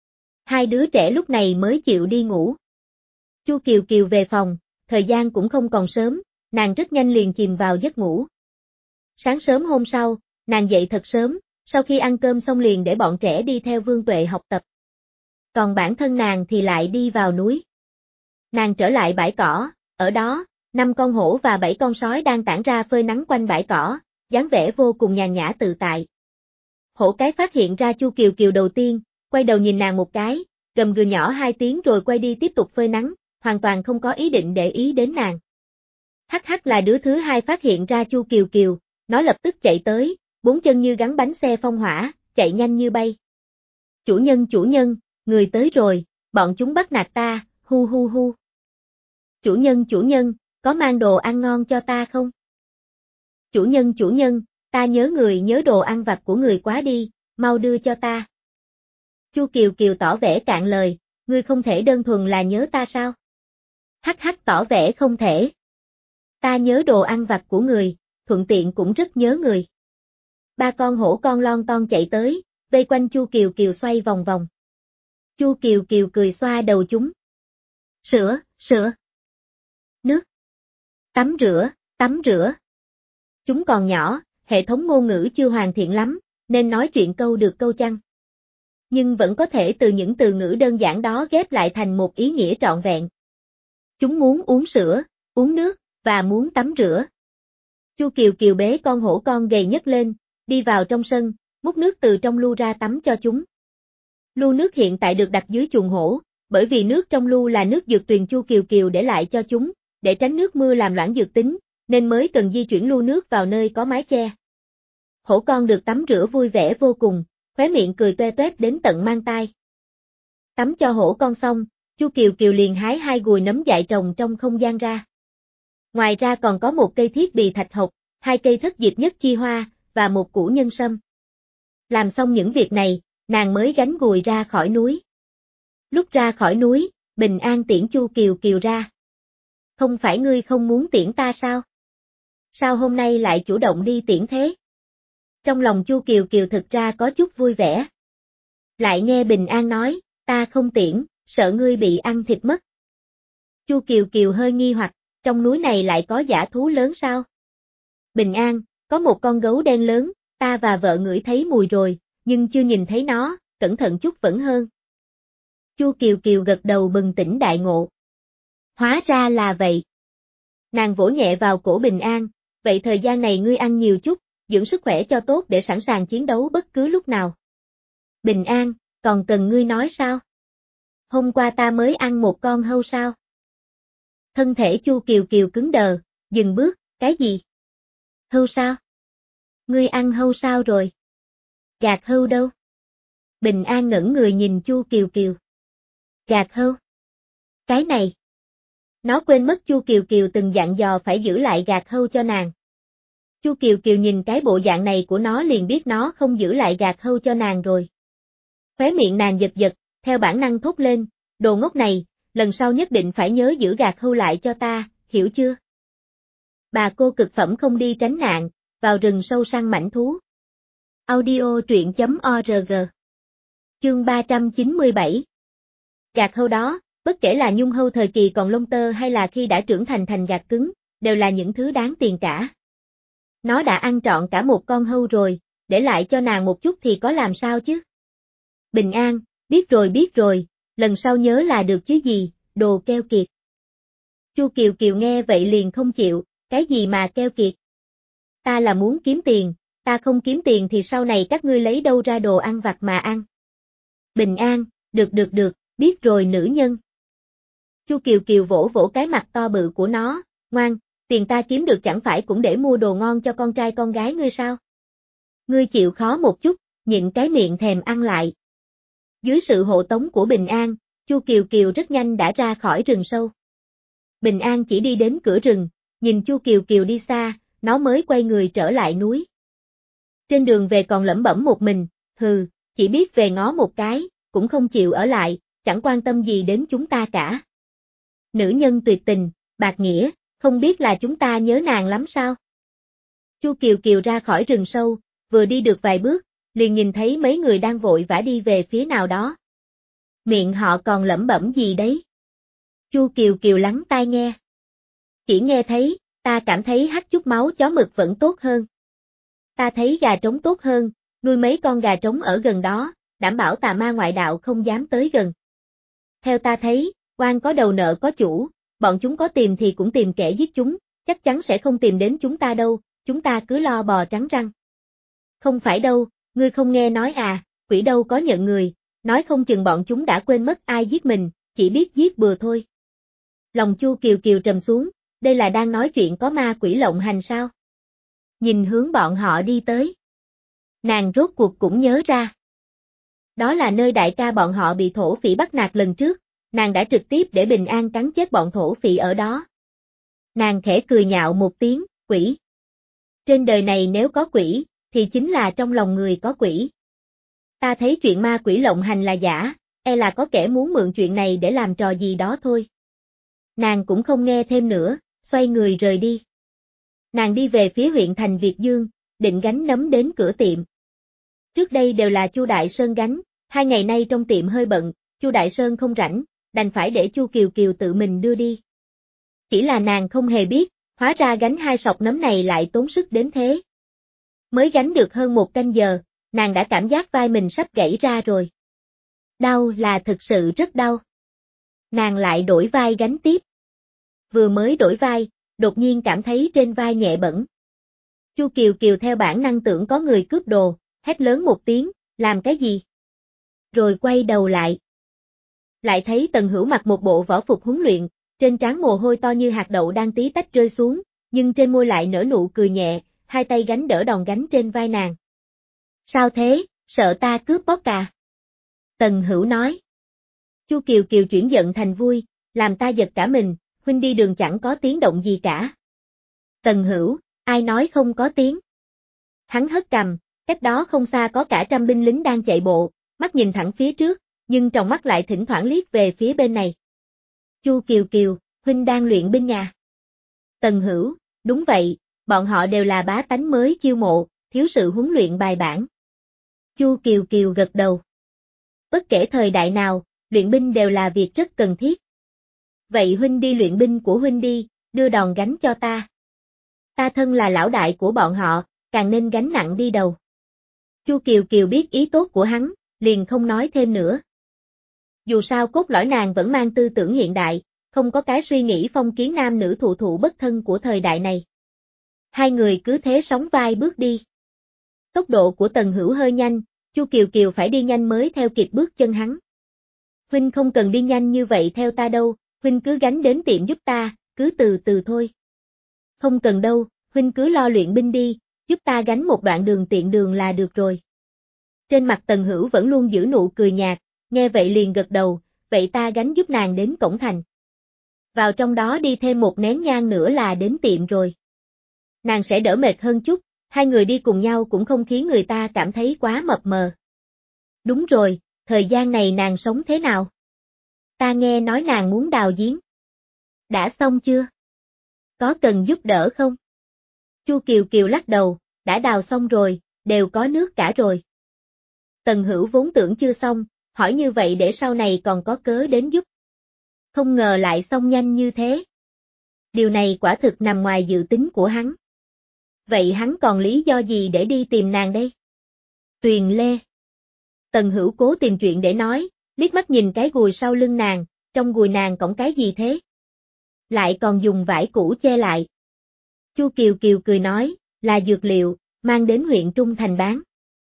Hai đứa trẻ lúc này mới chịu đi ngủ. Chu Kiều Kiều về phòng, thời gian cũng không còn sớm, nàng rất nhanh liền chìm vào giấc ngủ. Sáng sớm hôm sau, nàng dậy thật sớm, sau khi ăn cơm xong liền để bọn trẻ đi theo Vương Tuệ học tập. Còn bản thân nàng thì lại đi vào núi. Nàng trở lại bãi cỏ, ở đó, năm con hổ và bảy con sói đang tản ra phơi nắng quanh bãi cỏ, dáng vẻ vô cùng nhàn nhã tự tại. Hổ cái phát hiện ra Chu Kiều Kiều đầu tiên, quay đầu nhìn nàng một cái, gầm gừ nhỏ hai tiếng rồi quay đi tiếp tục phơi nắng, hoàn toàn không có ý định để ý đến nàng. Hắc Hắc là đứa thứ hai phát hiện ra Chu Kiều Kiều, nó lập tức chạy tới, bốn chân như gắn bánh xe phong hỏa, chạy nhanh như bay. Chủ nhân chủ nhân, người tới rồi, bọn chúng bắt nạt ta, hu hu hu. Chủ nhân chủ nhân, có mang đồ ăn ngon cho ta không? Chủ nhân chủ nhân, ta nhớ người nhớ đồ ăn vặt của người quá đi, mau đưa cho ta. Chu Kiều Kiều tỏ vẻ cạn lời, ngươi không thể đơn thuần là nhớ ta sao? Hắc Hắc tỏ vẻ không thể. Ta nhớ đồ ăn vặt của người, thuận tiện cũng rất nhớ người. Ba con hổ con lon ton chạy tới, vây quanh Chu Kiều Kiều xoay vòng vòng. Chu Kiều Kiều cười xoa đầu chúng. Sữa, sữa. Nước. Tắm rửa, tắm rửa. Chúng còn nhỏ, hệ thống ngôn ngữ chưa hoàn thiện lắm, nên nói chuyện câu được câu chăng. Nhưng vẫn có thể từ những từ ngữ đơn giản đó ghép lại thành một ý nghĩa trọn vẹn. Chúng muốn uống sữa, uống nước, và muốn tắm rửa. Chu Kiều Kiều bế con hổ con gầy nhất lên, đi vào trong sân, múc nước từ trong lu ra tắm cho chúng. Lu nước hiện tại được đặt dưới chuồng hổ, bởi vì nước trong lu là nước dược tuyền Chu Kiều Kiều để lại cho chúng, để tránh nước mưa làm loãng dược tính, nên mới cần di chuyển lu nước vào nơi có mái che. Hổ con được tắm rửa vui vẻ vô cùng, khóe miệng cười toe toét đến tận mang tai. Tắm cho hổ con xong, Chu Kiều Kiều liền hái hai gùi nấm dại trồng trong không gian ra. Ngoài ra còn có một cây thiết bì thạch hộc, hai cây thất diệp nhất chi hoa, và một củ nhân sâm. Làm xong những việc này, nàng mới gánh gùi ra khỏi núi. Lúc ra khỏi núi, Bình An tiễn Chu Kiều Kiều ra. Không phải ngươi không muốn tiễn ta sao? Sao hôm nay lại chủ động đi tiễn thế? Trong lòng Chu Kiều Kiều thực ra có chút vui vẻ. Lại nghe Bình An nói, ta không tiễn, sợ ngươi bị ăn thịt mất. Chu Kiều Kiều hơi nghi hoặc, trong núi này lại có dã thú lớn sao? Bình an, có một con gấu đen lớn, ta và vợ ngửi thấy mùi rồi, nhưng chưa nhìn thấy nó, cẩn thận chút vẫn hơn. Chu Kiều Kiều gật đầu bừng tỉnh đại ngộ. Hóa ra là vậy. Nàng vỗ nhẹ vào cổ Bình an, vậy thời gian này ngươi ăn nhiều chút, dưỡng sức khỏe cho tốt để sẵn sàng chiến đấu bất cứ lúc nào. Bình an, còn cần ngươi nói sao? Hôm qua ta mới ăn một con hâu sao? Thân thể Chu Kiều Kiều cứng đờ, dừng bước, cái gì? Hâu sao? Ngươi ăn hâu sao rồi? Gạt hâu đâu? Bình an ngẩn người nhìn Chu Kiều Kiều. Gạt hâu? Cái này. Nó quên mất Chu Kiều Kiều từng dặn dò phải giữ lại gạt hâu cho nàng. Chu Kiều Kiều nhìn cái bộ dạng này của nó liền biết nó không giữ lại gạt hâu cho nàng rồi. Khóe miệng nàng giật giật, theo bản năng thốt lên, đồ ngốc này, lần sau nhất định phải nhớ giữ gạt hâu lại cho ta, hiểu chưa? Bà cô cực phẩm không đi tránh nạn, vào rừng sâu săn mãnh thú. Audio truyện chấm org. Chương ba trăm chín mươi bảy. Gạt hâu đó, bất kể là nhung hâu thời kỳ còn lông tơ hay là khi đã trưởng thành thành gạt cứng, đều là những thứ đáng tiền cả. Nó đã ăn trọn cả một con hâu rồi, để lại cho nàng một chút thì có làm sao chứ? Bình an, biết rồi biết rồi, lần sau nhớ là được chứ gì, đồ keo kiệt. Chu Kiều Kiều nghe vậy liền không chịu, cái gì mà keo kiệt? Ta là muốn kiếm tiền, ta không kiếm tiền thì sau này các ngươi lấy đâu ra đồ ăn vặt mà ăn. Bình an, được được được, biết rồi nữ nhân. Chu Kiều Kiều vỗ vỗ cái mặt to bự của nó, ngoan, tiền ta kiếm được chẳng phải cũng để mua đồ ngon cho con trai con gái ngươi sao? Ngươi chịu khó một chút, nhịn cái miệng thèm ăn lại. Dưới sự hộ tống của Bình an, Chu Kiều Kiều rất nhanh đã ra khỏi rừng sâu. Bình an chỉ đi đến cửa rừng, nhìn Chu Kiều Kiều đi xa, nó mới quay người trở lại núi. Trên đường về còn lẩm bẩm một mình, hừ, chỉ biết về ngó một cái, cũng không chịu ở lại, chẳng quan tâm gì đến chúng ta cả. Nữ nhân tuyệt tình, bạc nghĩa, không biết là chúng ta nhớ nàng lắm sao? Chu Kiều Kiều ra khỏi rừng sâu, vừa đi được vài bước, liền nhìn thấy mấy người đang vội vã đi về phía nào đó. Miệng họ còn lẩm bẩm gì đấy? Chu Kiều Kiều lắng tai nghe. Chỉ nghe thấy, ta cảm thấy hắc chút máu chó mực vẫn tốt hơn. Ta thấy gà trống tốt hơn, nuôi mấy con gà trống ở gần đó, đảm bảo tà ma ngoại đạo không dám tới gần. Theo ta thấy, oan có đầu nợ có chủ, bọn chúng có tìm thì cũng tìm kẻ giết chúng, chắc chắn sẽ không tìm đến chúng ta đâu, chúng ta cứ lo bò trắng răng. Không phải đâu, ngươi không nghe nói à, quỷ đâu có nhận người, nói không chừng bọn chúng đã quên mất ai giết mình, chỉ biết giết bừa thôi. Lòng Chu Kiều Kiều trầm xuống, đây là đang nói chuyện có ma quỷ lộng hành sao? Nhìn hướng bọn họ đi tới. Nàng rốt cuộc cũng nhớ ra. Đó là nơi đại ca bọn họ bị thổ phỉ bắt nạt lần trước, nàng đã trực tiếp để Bình an cắn chết bọn thổ phỉ ở đó. Nàng khẽ cười nhạo một tiếng, quỷ. Trên đời này nếu có quỷ, thì chính là trong lòng người có quỷ. Ta thấy chuyện ma quỷ lộng hành là giả, e là có kẻ muốn mượn chuyện này để làm trò gì đó thôi. Nàng cũng không nghe thêm nữa, xoay người rời đi. Nàng đi về phía huyện thành Việt Dương, định gánh nấm đến cửa tiệm. Trước đây đều là Chu Đại Sơn gánh, hai ngày nay trong tiệm hơi bận, Chu Đại Sơn không rảnh, đành phải để Chu Kiều Kiều tự mình đưa đi. Chỉ là nàng không hề biết, hóa ra gánh hai sọt nấm này lại tốn sức đến thế. Mới gánh được hơn một canh giờ, nàng đã cảm giác vai mình sắp gãy ra rồi. Đau là thực sự rất đau. Nàng lại đổi vai gánh tiếp. Vừa mới đổi vai, đột nhiên cảm thấy trên vai nhẹ bẩn. Chu Kiều Kiều theo bản năng tưởng có người cướp đồ, hét lớn một tiếng, làm cái gì? Rồi quay đầu lại. Lại thấy Tần Hữu mặc một bộ võ phục huấn luyện, trên trán mồ hôi to như hạt đậu đang tí tách rơi xuống, nhưng trên môi lại nở nụ cười nhẹ, hai tay gánh đỡ đòn gánh trên vai nàng. Sao thế, sợ ta cướp bóc à? Tần Hữu nói. Chu Kiều Kiều chuyển giận thành vui, làm ta giật cả mình, huynh đi đường chẳng có tiếng động gì cả. Tần Hữu, ai nói không có tiếng? Hắn hất cằm, cách đó không xa có cả trăm binh lính đang chạy bộ, mắt nhìn thẳng phía trước, nhưng trong mắt lại thỉnh thoảng liếc về phía bên này. Chu Kiều Kiều, huynh đang luyện binh nhà. Tần Hữu, đúng vậy, bọn họ đều là bá tánh mới chiêu mộ, thiếu sự huấn luyện bài bản. Chu Kiều Kiều gật đầu. Bất kể thời đại nào, luyện binh đều là việc rất cần thiết. Vậy huynh đi luyện binh của huynh đi, đưa đòn gánh cho ta. Ta thân là lão đại của bọn họ, càng nên gánh nặng đi đầu. Chu Kiều Kiều biết ý tốt của hắn, liền không nói thêm nữa. Dù sao cốt lõi nàng vẫn mang tư tưởng hiện đại, không có cái suy nghĩ phong kiến nam nữ thụ thụ bất thân của thời đại này. Hai người cứ thế sóng vai bước đi. Tốc độ của Tần Hữu hơi nhanh, Chu Kiều Kiều phải đi nhanh mới theo kịp bước chân hắn. Huynh không cần đi nhanh như vậy theo ta đâu, huynh cứ gánh đến tiệm giúp ta, cứ từ từ thôi. Không cần đâu, huynh cứ lo luyện binh đi, giúp ta gánh một đoạn đường tiện đường là được rồi. Trên mặt Tần Hữu vẫn luôn giữ nụ cười nhạt, nghe vậy liền gật đầu, vậy ta gánh giúp nàng đến cổng thành. Vào trong đó đi thêm một nén nhang nữa là đến tiệm rồi. Nàng sẽ đỡ mệt hơn chút, hai người đi cùng nhau cũng không khiến người ta cảm thấy quá mập mờ. Đúng rồi, thời gian này nàng sống thế nào? Ta nghe nói nàng muốn đào giếng. Đã xong chưa? Có cần giúp đỡ không? Chu Kiều Kiều lắc đầu, đã đào xong rồi, đều có nước cả rồi. Tần Hữu vốn tưởng chưa xong, hỏi như vậy để sau này còn có cớ đến giúp. Không ngờ lại xong nhanh như thế. Điều này quả thực nằm ngoài dự tính của hắn. Vậy hắn còn lý do gì để đi tìm nàng đây? Tuyền Lê. Tần Hữu cố tìm chuyện để nói, liếc mắt nhìn cái gùi sau lưng nàng, trong gùi nàng cõng cái gì thế? Lại còn dùng vải cũ che lại. Chu Kiều Kiều cười nói, là dược liệu, mang đến huyện Trung Thành bán.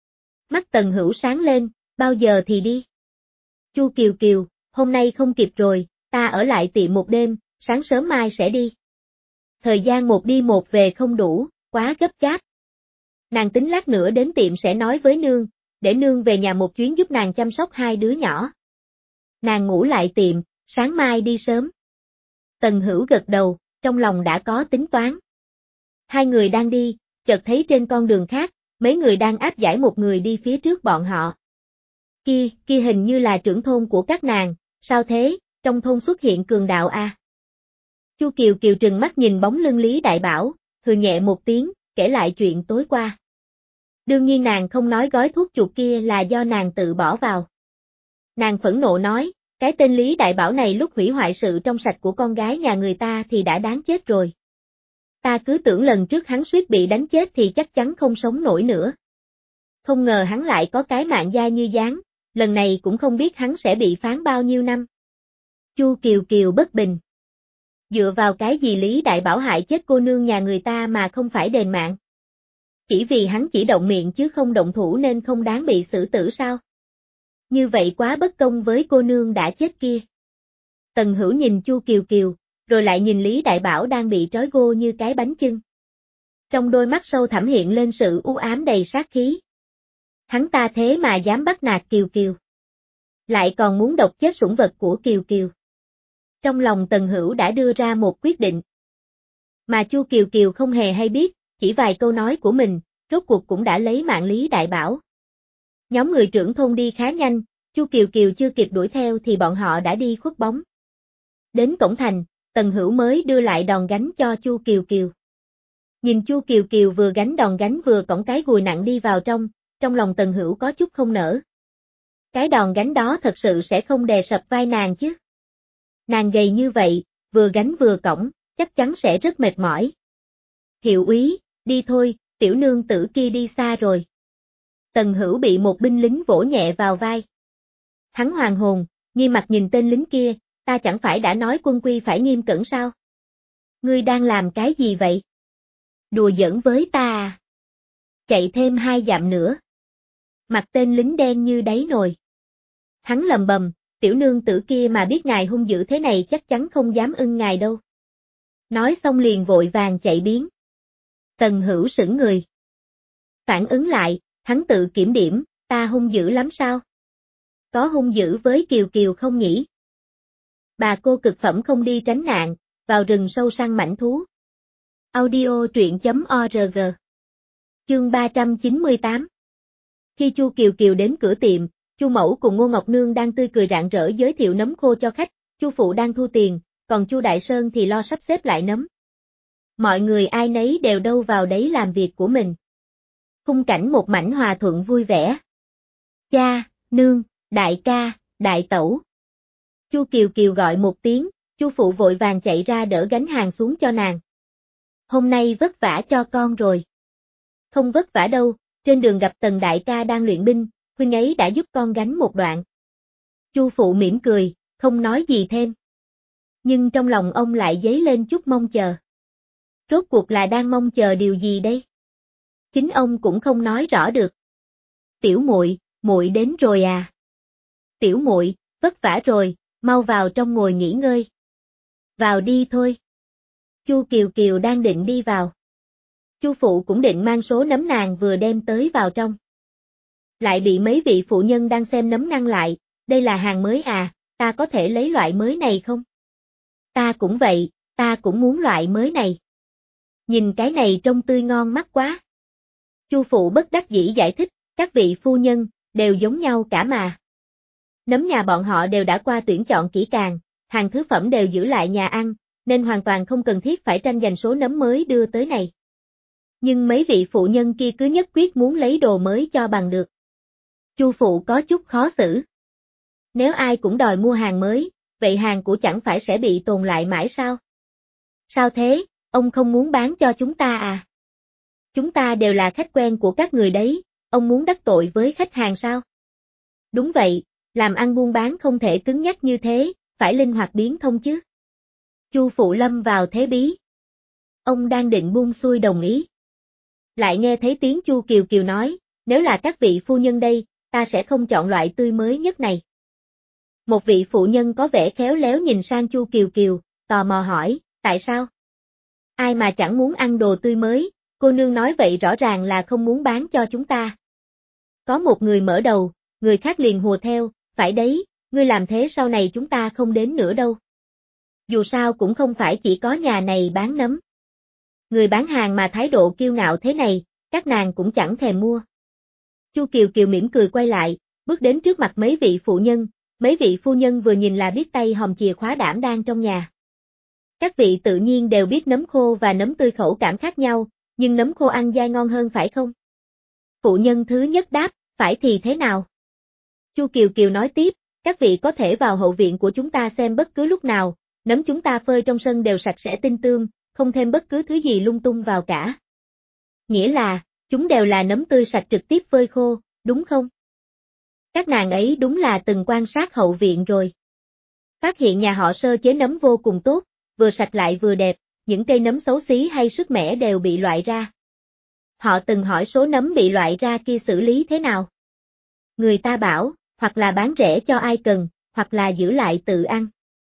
Mắt Tần Hữu sáng lên, bao giờ thì đi? Chu Kiều Kiều, hôm nay không kịp rồi, ta ở lại tiệm một đêm, sáng sớm mai sẽ đi. Thời gian một đi một về không đủ, quá gấp gáp. Nàng tính lát nữa đến tiệm sẽ nói với nương, để nương về nhà một chuyến giúp nàng chăm sóc hai đứa nhỏ. Nàng ngủ lại tiệm, sáng mai đi sớm. Tần Hữu gật đầu, trong lòng đã có tính toán. Hai người đang đi, chợt thấy trên con đường khác, mấy người đang áp giải một người đi phía trước bọn họ. Kia, kia hình như là trưởng thôn của các nàng, sao thế, trong thôn xuất hiện cường đạo à? Chu Kiều Kiều trừng mắt nhìn bóng lưng Lý Đại Bảo, hừ nhẹ một tiếng, kể lại chuyện tối qua. Đương nhiên nàng không nói gói thuốc chuột kia là do nàng tự bỏ vào. Nàng phẫn nộ nói, cái tên Lý Đại Bảo này lúc hủy hoại sự trong sạch của con gái nhà người ta thì đã đáng chết rồi. Ta cứ tưởng lần trước hắn suýt bị đánh chết thì chắc chắn không sống nổi nữa. Không ngờ hắn lại có cái mạng da như dáng, lần này cũng không biết hắn sẽ bị phán bao nhiêu năm. Chu Kiều Kiều bất bình. Dựa vào cái gì Lý Đại Bảo hại chết cô nương nhà người ta mà không phải đền mạng? Chỉ vì hắn chỉ động miệng chứ không động thủ nên không đáng bị xử tử sao? Như vậy quá bất công với cô nương đã chết kia. Tần Hữu nhìn Chu Kiều Kiều, rồi lại nhìn Lý Đại Bảo đang bị trói gô như cái bánh chưng. Trong đôi mắt sâu thẳm hiện lên sự u ám đầy sát khí. Hắn ta thế mà dám bắt nạt Kiều Kiều. Lại còn muốn độc chết sủng vật của Kiều Kiều. Trong lòng Tần Hữu đã đưa ra một quyết định. Mà Chu Kiều Kiều không hề hay biết, chỉ vài câu nói của mình, rốt cuộc cũng đã lấy mạng Lý Đại Bảo. Nhóm người trưởng thôn đi khá nhanh, Chu Kiều Kiều chưa kịp đuổi theo thì bọn họ đã đi khuất bóng. Đến cổng thành, Tần Hữu mới đưa lại đòn gánh cho Chu Kiều Kiều. Nhìn Chu Kiều Kiều vừa gánh đòn gánh vừa cõng cái gùi nặng đi vào trong, trong lòng Tần Hữu có chút không nỡ. Cái đòn gánh đó thật sự sẽ không đè sập vai nàng chứ. Nàng gầy như vậy, vừa gánh vừa cõng, chắc chắn sẽ rất mệt mỏi. Hiệu úy, đi thôi, tiểu nương tử kia đi xa rồi. Tần Hữu bị một binh lính vỗ nhẹ vào vai. Hắn hoàn hồn, nghiêm mặt nhìn tên lính kia, ta chẳng phải đã nói quân quy phải nghiêm cẩn sao? Ngươi đang làm cái gì vậy? Đùa giỡn với ta à? Chạy thêm hai dặm nữa. Mặt tên lính đen như đáy nồi. Hắn lầm bầm, tiểu nương tử kia mà biết ngài hung dữ thế này chắc chắn không dám ưng ngài đâu. Nói xong liền vội vàng chạy biến. Tần Hữu sững người. Phản ứng lại, hắn tự kiểm điểm, ta hung dữ lắm sao? Có hung dữ với Kiều Kiều không nhỉ? Bà cô cực phẩm không đi tránh nạn, vào rừng sâu săn mãnh thú. Audio truyện chấm org. Chương ba trăm chín mươi tám. Khi Chu Kiều Kiều đến cửa tiệm, Chu Mẫu cùng Ngô Ngọc Nương đang tươi cười rạng rỡ giới thiệu nấm khô cho khách, Chu phụ đang thu tiền, còn Chu Đại Sơn thì lo sắp xếp lại nấm. Mọi người ai nấy đều đâu vào đấy làm việc của mình. Khung cảnh một mảnh hòa thuận vui vẻ. Cha, nương, đại ca, đại tẩu. Chu Kiều Kiều gọi một tiếng, Chu phụ vội vàng chạy ra đỡ gánh hàng xuống cho nàng. Hôm nay vất vả cho con rồi. Không vất vả đâu, trên đường gặp Tần đại ca đang luyện binh, huynh ấy đã giúp con gánh một đoạn. Chu phụ mỉm cười, không nói gì thêm. Nhưng trong lòng ông lại dấy lên chút mong chờ. Rốt cuộc là đang mong chờ điều gì đây? Chính ông cũng không nói rõ được. Tiểu muội, muội đến rồi à? Tiểu muội, vất vả rồi, mau vào trong ngồi nghỉ ngơi. Vào đi thôi. Chu Kiều Kiều đang định đi vào. Chu phụ cũng định mang số nấm nàng vừa đem tới vào trong. Lại bị mấy vị phụ nhân đang xem nấm ngăn lại, đây là hàng mới à, ta có thể lấy loại mới này không? Ta cũng vậy, ta cũng muốn loại mới này. Nhìn cái này trông tươi ngon mắt quá. Chu phụ bất đắc dĩ giải thích, các vị phu nhân, đều giống nhau cả mà. Nấm nhà bọn họ đều đã qua tuyển chọn kỹ càng, hàng thứ phẩm đều giữ lại nhà ăn, nên hoàn toàn không cần thiết phải tranh giành số nấm mới đưa tới này. Nhưng mấy vị phụ nhân kia cứ nhất quyết muốn lấy đồ mới cho bằng được. Chu phụ có chút khó xử. Nếu ai cũng đòi mua hàng mới, vậy hàng của chẳng phải sẽ bị tồn lại mãi sao? Sao thế, ông không muốn bán cho chúng ta à? Chúng ta đều là khách quen của các người đấy, ông muốn đắc tội với khách hàng sao? Đúng vậy, làm ăn buôn bán không thể cứng nhắc như thế, phải linh hoạt biến thông chứ. Chu phụ lâm vào thế bí. Ông đang định buông xuôi đồng ý. Lại nghe thấy tiếng Chu Kiều Kiều nói, nếu là các vị phu nhân đây, ta sẽ không chọn loại tươi mới nhất này. Một vị phụ nhân có vẻ khéo léo nhìn sang Chu Kiều Kiều, tò mò hỏi, tại sao? Ai mà chẳng muốn ăn đồ tươi mới, cô nương nói vậy rõ ràng là không muốn bán cho chúng ta. Có một người mở đầu, người khác liền hùa theo, phải đấy, ngươi làm thế sau này chúng ta không đến nữa đâu. Dù sao cũng không phải chỉ có nhà này bán nấm. Người bán hàng mà thái độ kiêu ngạo thế này, các nàng cũng chẳng thèm mua. Chu Kiều Kiều mỉm cười quay lại, bước đến trước mặt mấy vị phụ nhân, mấy vị phu nhân vừa nhìn là biết tay hòm chìa khóa đảm đang trong nhà. Các vị tự nhiên đều biết nấm khô và nấm tươi khẩu cảm khác nhau, nhưng nấm khô ăn dai ngon hơn phải không? Phụ nhân thứ nhất đáp, phải thì thế nào? Chu Kiều Kiều nói tiếp, các vị có thể vào hậu viện của chúng ta xem bất cứ lúc nào, nấm chúng ta phơi trong sân đều sạch sẽ tinh tươm, không thêm bất cứ thứ gì lung tung vào cả. Nghĩa là, chúng đều là nấm tươi sạch trực tiếp phơi khô, đúng không? Các nàng ấy đúng là từng quan sát hậu viện rồi. Phát hiện nhà họ sơ chế nấm vô cùng tốt, vừa sạch lại vừa đẹp, những cây nấm xấu xí hay sức mẻ đều bị loại ra. Họ từng hỏi số nấm bị loại ra kia xử lý thế nào. Người ta bảo, hoặc là bán rẻ cho ai cần, hoặc là giữ lại tự ăn.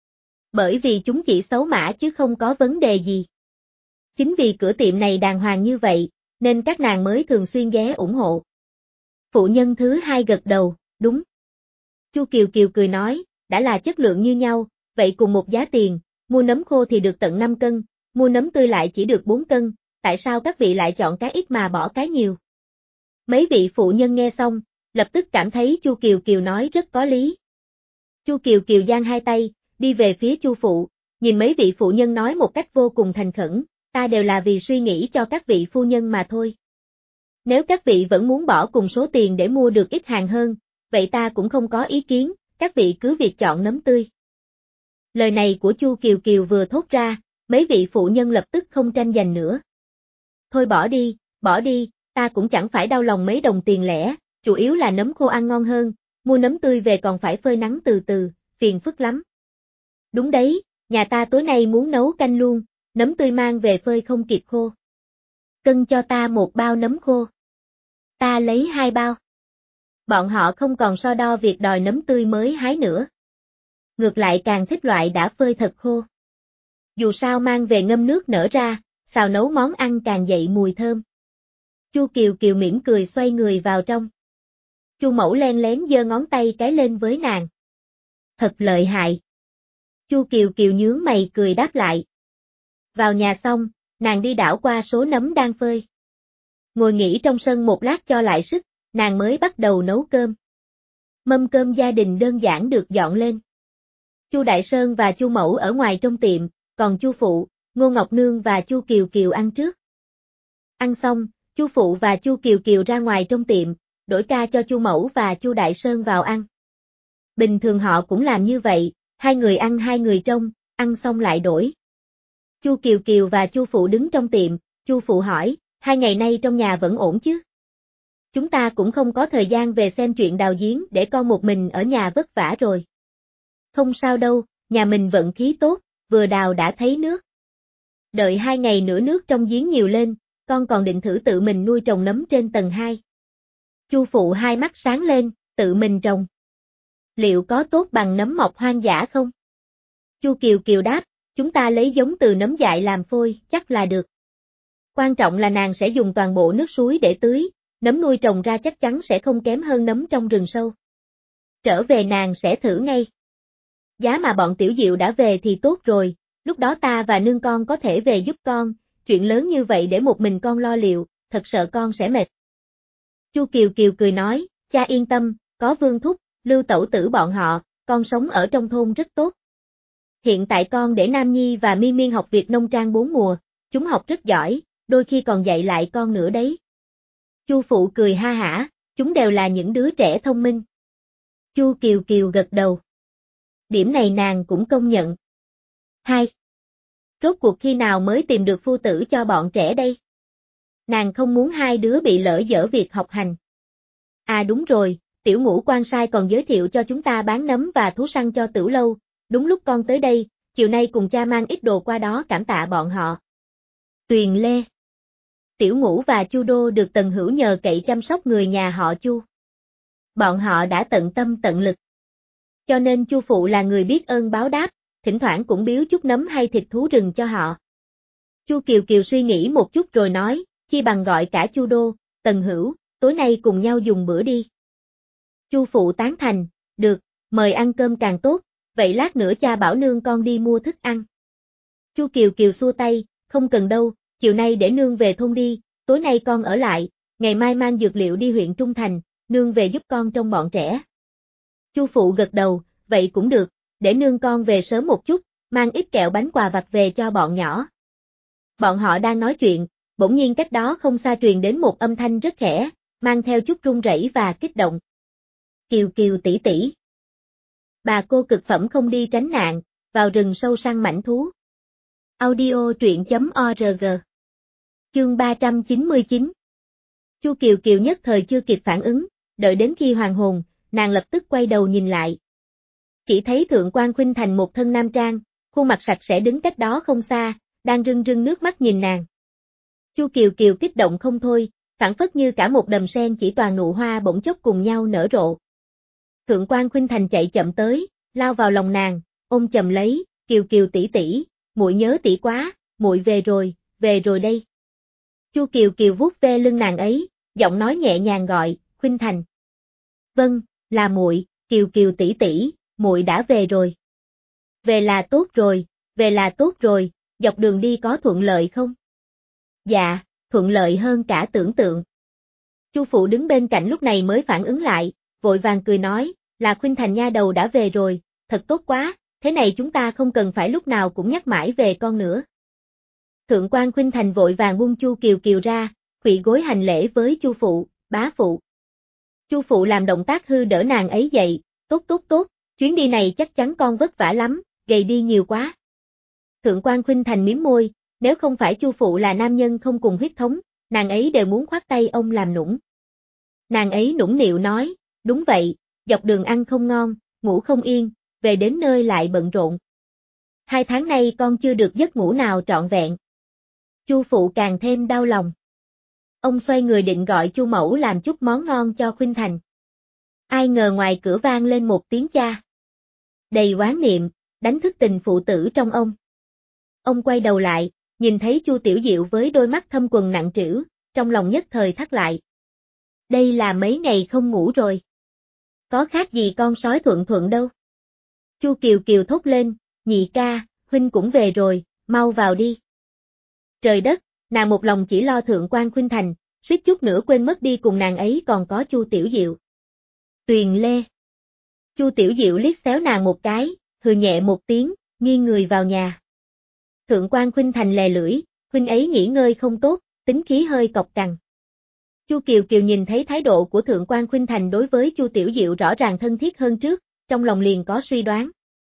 Bởi vì chúng chỉ xấu mã chứ không có vấn đề gì. Chính vì cửa tiệm này đàng hoàng như vậy, nên các nàng mới thường xuyên ghé ủng hộ. Phụ nhân thứ hai gật đầu, đúng. Chu Kiều Kiều cười nói, đã là chất lượng như nhau, vậy cùng một giá tiền, mua nấm khô thì được tận năm cân, mua nấm tươi lại chỉ được bốn cân, tại sao các vị lại chọn cái ít mà bỏ cái nhiều? Mấy vị phụ nhân nghe xong, lập tức cảm thấy Chu Kiều Kiều nói rất có lý. Chu Kiều Kiều giang hai tay, đi về phía Chu phụ, nhìn mấy vị phụ nhân nói một cách vô cùng thành khẩn, ta đều là vì suy nghĩ cho các vị phu nhân mà thôi. Nếu các vị vẫn muốn bỏ cùng số tiền để mua được ít hàng hơn, vậy ta cũng không có ý kiến, các vị cứ việc chọn nấm tươi. Lời này của Chu Kiều Kiều vừa thốt ra, mấy vị phụ nhân lập tức không tranh giành nữa. Thôi bỏ đi, bỏ đi, ta cũng chẳng phải đau lòng mấy đồng tiền lẻ, chủ yếu là nấm khô ăn ngon hơn, mua nấm tươi về còn phải phơi nắng từ từ, phiền phức lắm. Đúng đấy, nhà ta tối nay muốn nấu canh luôn, nấm tươi mang về phơi không kịp khô. Cân cho ta một bao nấm khô. Ta lấy hai bao. Bọn họ không còn so đo việc đòi nấm tươi mới hái nữa. Ngược lại càng thích loại đã phơi thật khô. Dù sao mang về ngâm nước nở ra, xào nấu món ăn càng dậy mùi thơm. Chu Kiều Kiều mỉm cười xoay người vào trong. Chu Mẫu len lén giơ ngón tay cái lên với nàng. Thật lợi hại. Chu Kiều Kiều nhướng mày cười đáp lại. Vào nhà xong, nàng đi đảo qua số nấm đang phơi. Ngồi nghỉ trong sân một lát cho lại sức, nàng mới bắt đầu nấu cơm. Mâm cơm gia đình đơn giản được dọn lên. Chu Đại Sơn và Chu Mẫu ở ngoài trong tiệm, còn Chu Phụ, Ngô Ngọc Nương và Chu Kiều Kiều ăn trước. Ăn xong, Chu Phụ và Chu Kiều Kiều ra ngoài trong tiệm, đổi ca cho Chu Mẫu và Chu Đại Sơn vào ăn. Bình thường họ cũng làm như vậy, hai người ăn hai người trông, ăn xong lại đổi. Chu Kiều Kiều và Chu Phụ đứng trong tiệm, Chu Phụ hỏi, hai ngày nay trong nhà vẫn ổn chứ? Chúng ta cũng không có thời gian về xem chuyện đào giếng để con một mình ở nhà vất vả rồi. Không sao đâu, nhà mình vận khí tốt, vừa đào đã thấy nước. Đợi hai ngày nữa nước trong giếng nhiều lên, con còn định thử tự mình nuôi trồng nấm trên tầng hai. Chu Phụ hai mắt sáng lên, tự mình trồng. Liệu có tốt bằng nấm mọc hoang dã không? Chu Kiều Kiều đáp, chúng ta lấy giống từ nấm dại làm phôi, chắc là được. Quan trọng là nàng sẽ dùng toàn bộ nước suối để tưới, nấm nuôi trồng ra chắc chắn sẽ không kém hơn nấm trong rừng sâu. Trở về nàng sẽ thử ngay. Giá mà bọn Tiểu Diệu đã về thì tốt rồi, lúc đó ta và nương con có thể về giúp con, chuyện lớn như vậy để một mình con lo liệu, thật sợ con sẽ mệt. Chu Kiều Kiều cười nói, cha yên tâm, có Vương Thúc, Lưu Tẩu Tử bọn họ, con sống ở trong thôn rất tốt. Hiện tại con để Nam Nhi và Mi Miên học việc nông trang bốn mùa, chúng học rất giỏi, đôi khi còn dạy lại con nữa đấy. Chu Phụ cười ha hả, chúng đều là những đứa trẻ thông minh. Chu Kiều Kiều gật đầu. Điểm này nàng cũng công nhận. Hai. Rốt cuộc khi nào mới tìm được phu tử cho bọn trẻ đây? Nàng không muốn hai đứa bị lỡ dở việc học hành. À đúng rồi, Tiểu Ngũ quan sai còn giới thiệu cho chúng ta bán nấm và thú săn cho Tiểu Lâu, đúng lúc con tới đây, chiều nay cùng cha mang ít đồ qua đó cảm tạ bọn họ. Tuyền Lê. Tiểu Ngũ và Chu Đô được Tần Hữu nhờ cậy chăm sóc người nhà họ Chu. Bọn họ đã tận tâm tận lực. Cho nên Chu Phụ là người biết ơn báo đáp, thỉnh thoảng cũng biếu chút nấm hay thịt thú rừng cho họ. Chu Kiều Kiều suy nghĩ một chút rồi nói, chi bằng gọi cả Chu Đô, Tần Hữu, tối nay cùng nhau dùng bữa đi. Chu Phụ tán thành, được, mời ăn cơm càng tốt, vậy lát nữa cha bảo nương con đi mua thức ăn. Chu Kiều Kiều xua tay, không cần đâu, chiều nay để nương về thôn đi, tối nay con ở lại, ngày mai mang dược liệu đi huyện Trung Thành, nương về giúp con trông bọn trẻ. Chu Phụ gật đầu, vậy cũng được, để nương con về sớm một chút, mang ít kẹo bánh quà vặt về cho bọn nhỏ. Bọn họ đang nói chuyện, bỗng nhiên cách đó không xa truyền đến một âm thanh rất khẽ, mang theo chút run rẩy và kích động. Kiều Kiều tỷ tỷ. Bà cô cực phẩm không đi tránh nạn, vào rừng sâu săn mãnh thú. Audio truyện.org. Chương ba trăm chín mươi chín. Chu Kiều Kiều nhất thời chưa kịp phản ứng, đợi đến khi hoàn hồn, nàng lập tức quay đầu nhìn lại. Chỉ thấy Thượng quan Khuynh Thành một thân nam trang, khuôn mặt sạch sẽ đứng cách đó không xa, đang rưng rưng nước mắt nhìn nàng. Chu Kiều Kiều kích động không thôi, phảng phất như cả một đầm sen chỉ toàn nụ hoa bỗng chốc cùng nhau nở rộ. Thượng quan Khuynh Thành chạy chậm tới, lao vào lòng nàng, ôm chầm lấy, Kiều Kiều tỷ tỷ, muội nhớ tỷ quá, muội về rồi, về rồi đây. Chu Kiều Kiều vuốt ve lưng nàng ấy, giọng nói nhẹ nhàng gọi, Khuynh Thành. Vâng, là muội, Kiều Kiều tỷ tỷ, muội đã về rồi. Về là tốt rồi, về là tốt rồi, dọc đường đi có thuận lợi không? Dạ, thuận lợi hơn cả tưởng tượng. Chu Phụ đứng bên cạnh lúc này mới phản ứng lại, vội vàng cười nói, là Khuynh Thành nha đầu đã về rồi, thật tốt quá, thế này chúng ta không cần phải lúc nào cũng nhắc mãi về con nữa. Thượng quan Khuynh Thành vội vàng buông Chu Kiều Kiều ra, khuỵu gối hành lễ với Chu Phụ, bá phụ. Chu Phụ làm động tác hư đỡ nàng ấy dậy, tốt tốt tốt, chuyến đi này chắc chắn con vất vả lắm, gầy đi nhiều quá. Thượng quan Khuynh Thành mím môi, nếu không phải Chu Phụ là nam nhân không cùng huyết thống, nàng ấy đều muốn khoác tay ông làm nũng. Nàng ấy nũng nịu nói, đúng vậy, dọc đường ăn không ngon, ngủ không yên, về đến nơi lại bận rộn. Hai tháng nay con chưa được giấc ngủ nào trọn vẹn. Chu Phụ càng thêm đau lòng. Ông xoay người định gọi Chu Mẫu làm chút món ngon cho Khuynh Thành. Ai ngờ ngoài cửa vang lên một tiếng cha. Đầy oán niệm, đánh thức tình phụ tử trong ông. Ông quay đầu lại, nhìn thấy Chu Tiểu Diệu với đôi mắt thâm quầng nặng trĩu, trong lòng nhất thời thắt lại. Đây là mấy ngày không ngủ rồi. Có khác gì con sói Thuận Thuận đâu. Chu Kiều Kiều thốt lên, nhị ca, huynh cũng về rồi, mau vào đi. Trời đất, nàng một lòng chỉ lo Thượng quan Khuynh Thành, suýt chút nữa quên mất đi cùng nàng ấy còn có Chu Tiểu Diệu. Tuyền Lê. Chu Tiểu Diệu liếc xéo nàng một cái, hừ nhẹ một tiếng, nghiêng người vào nhà. Thượng quan Khuynh Thành lè lưỡi, huynh ấy nghỉ ngơi không tốt, tính khí hơi cọc cằn. Chu Kiều Kiều nhìn thấy thái độ của Thượng quan Khuynh Thành đối với Chu Tiểu Diệu rõ ràng thân thiết hơn trước, trong lòng liền có suy đoán.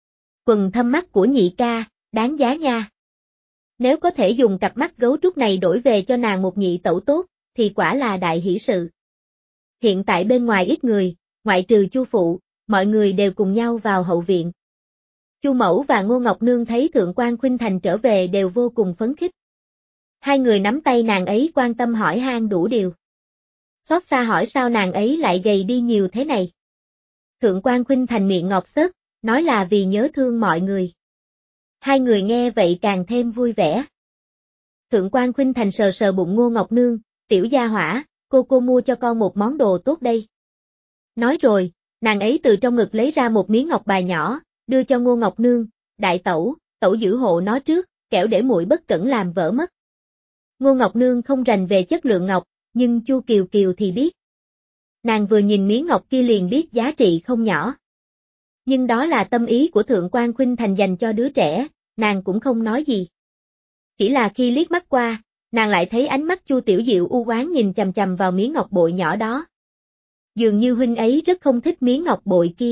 Quần thâm mắt của nhị ca, đáng giá nha. Nếu có thể dùng cặp mắt gấu trúc này đổi về cho nàng một nhị tẩu tốt, thì quả là đại hỷ sự. Hiện tại bên ngoài ít người, ngoại trừ Chu phụ, mọi người đều cùng nhau vào hậu viện. Chu mẫu và Ngô Ngọc Nương thấy Thượng quan Khuynh Thành trở về đều vô cùng phấn khích. Hai người nắm tay nàng ấy quan tâm hỏi han đủ điều. Xót xa hỏi sao nàng ấy lại gầy đi nhiều thế này. Thượng quan Khuynh Thành miệng ngọt xớt, nói là vì nhớ thương mọi người. Hai người nghe vậy càng thêm vui vẻ. Thượng quan Khuynh Thành sờ sờ bụng Ngô Ngọc Nương, tiểu gia hỏa, cô cô mua cho con một món đồ tốt đây. Nói rồi, nàng ấy từ trong ngực lấy ra một miếng ngọc bài nhỏ, đưa cho Ngô Ngọc Nương, đại tẩu, tẩu giữ hộ nó trước, kẻo để muội bất cẩn làm vỡ mất. Ngô Ngọc Nương không rành về chất lượng ngọc, nhưng Chu Kiều Kiều thì biết. Nàng vừa nhìn miếng ngọc kia liền biết giá trị không nhỏ. Nhưng đó là tâm ý của Thượng quan Khuynh Thành dành cho đứa trẻ, nàng cũng không nói gì. Chỉ là khi liếc mắt qua, nàng lại thấy ánh mắt Chu Tiểu Diệu u oán nhìn chằm chằm vào miếng ngọc bội nhỏ đó. Dường như huynh ấy rất không thích miếng ngọc bội kia.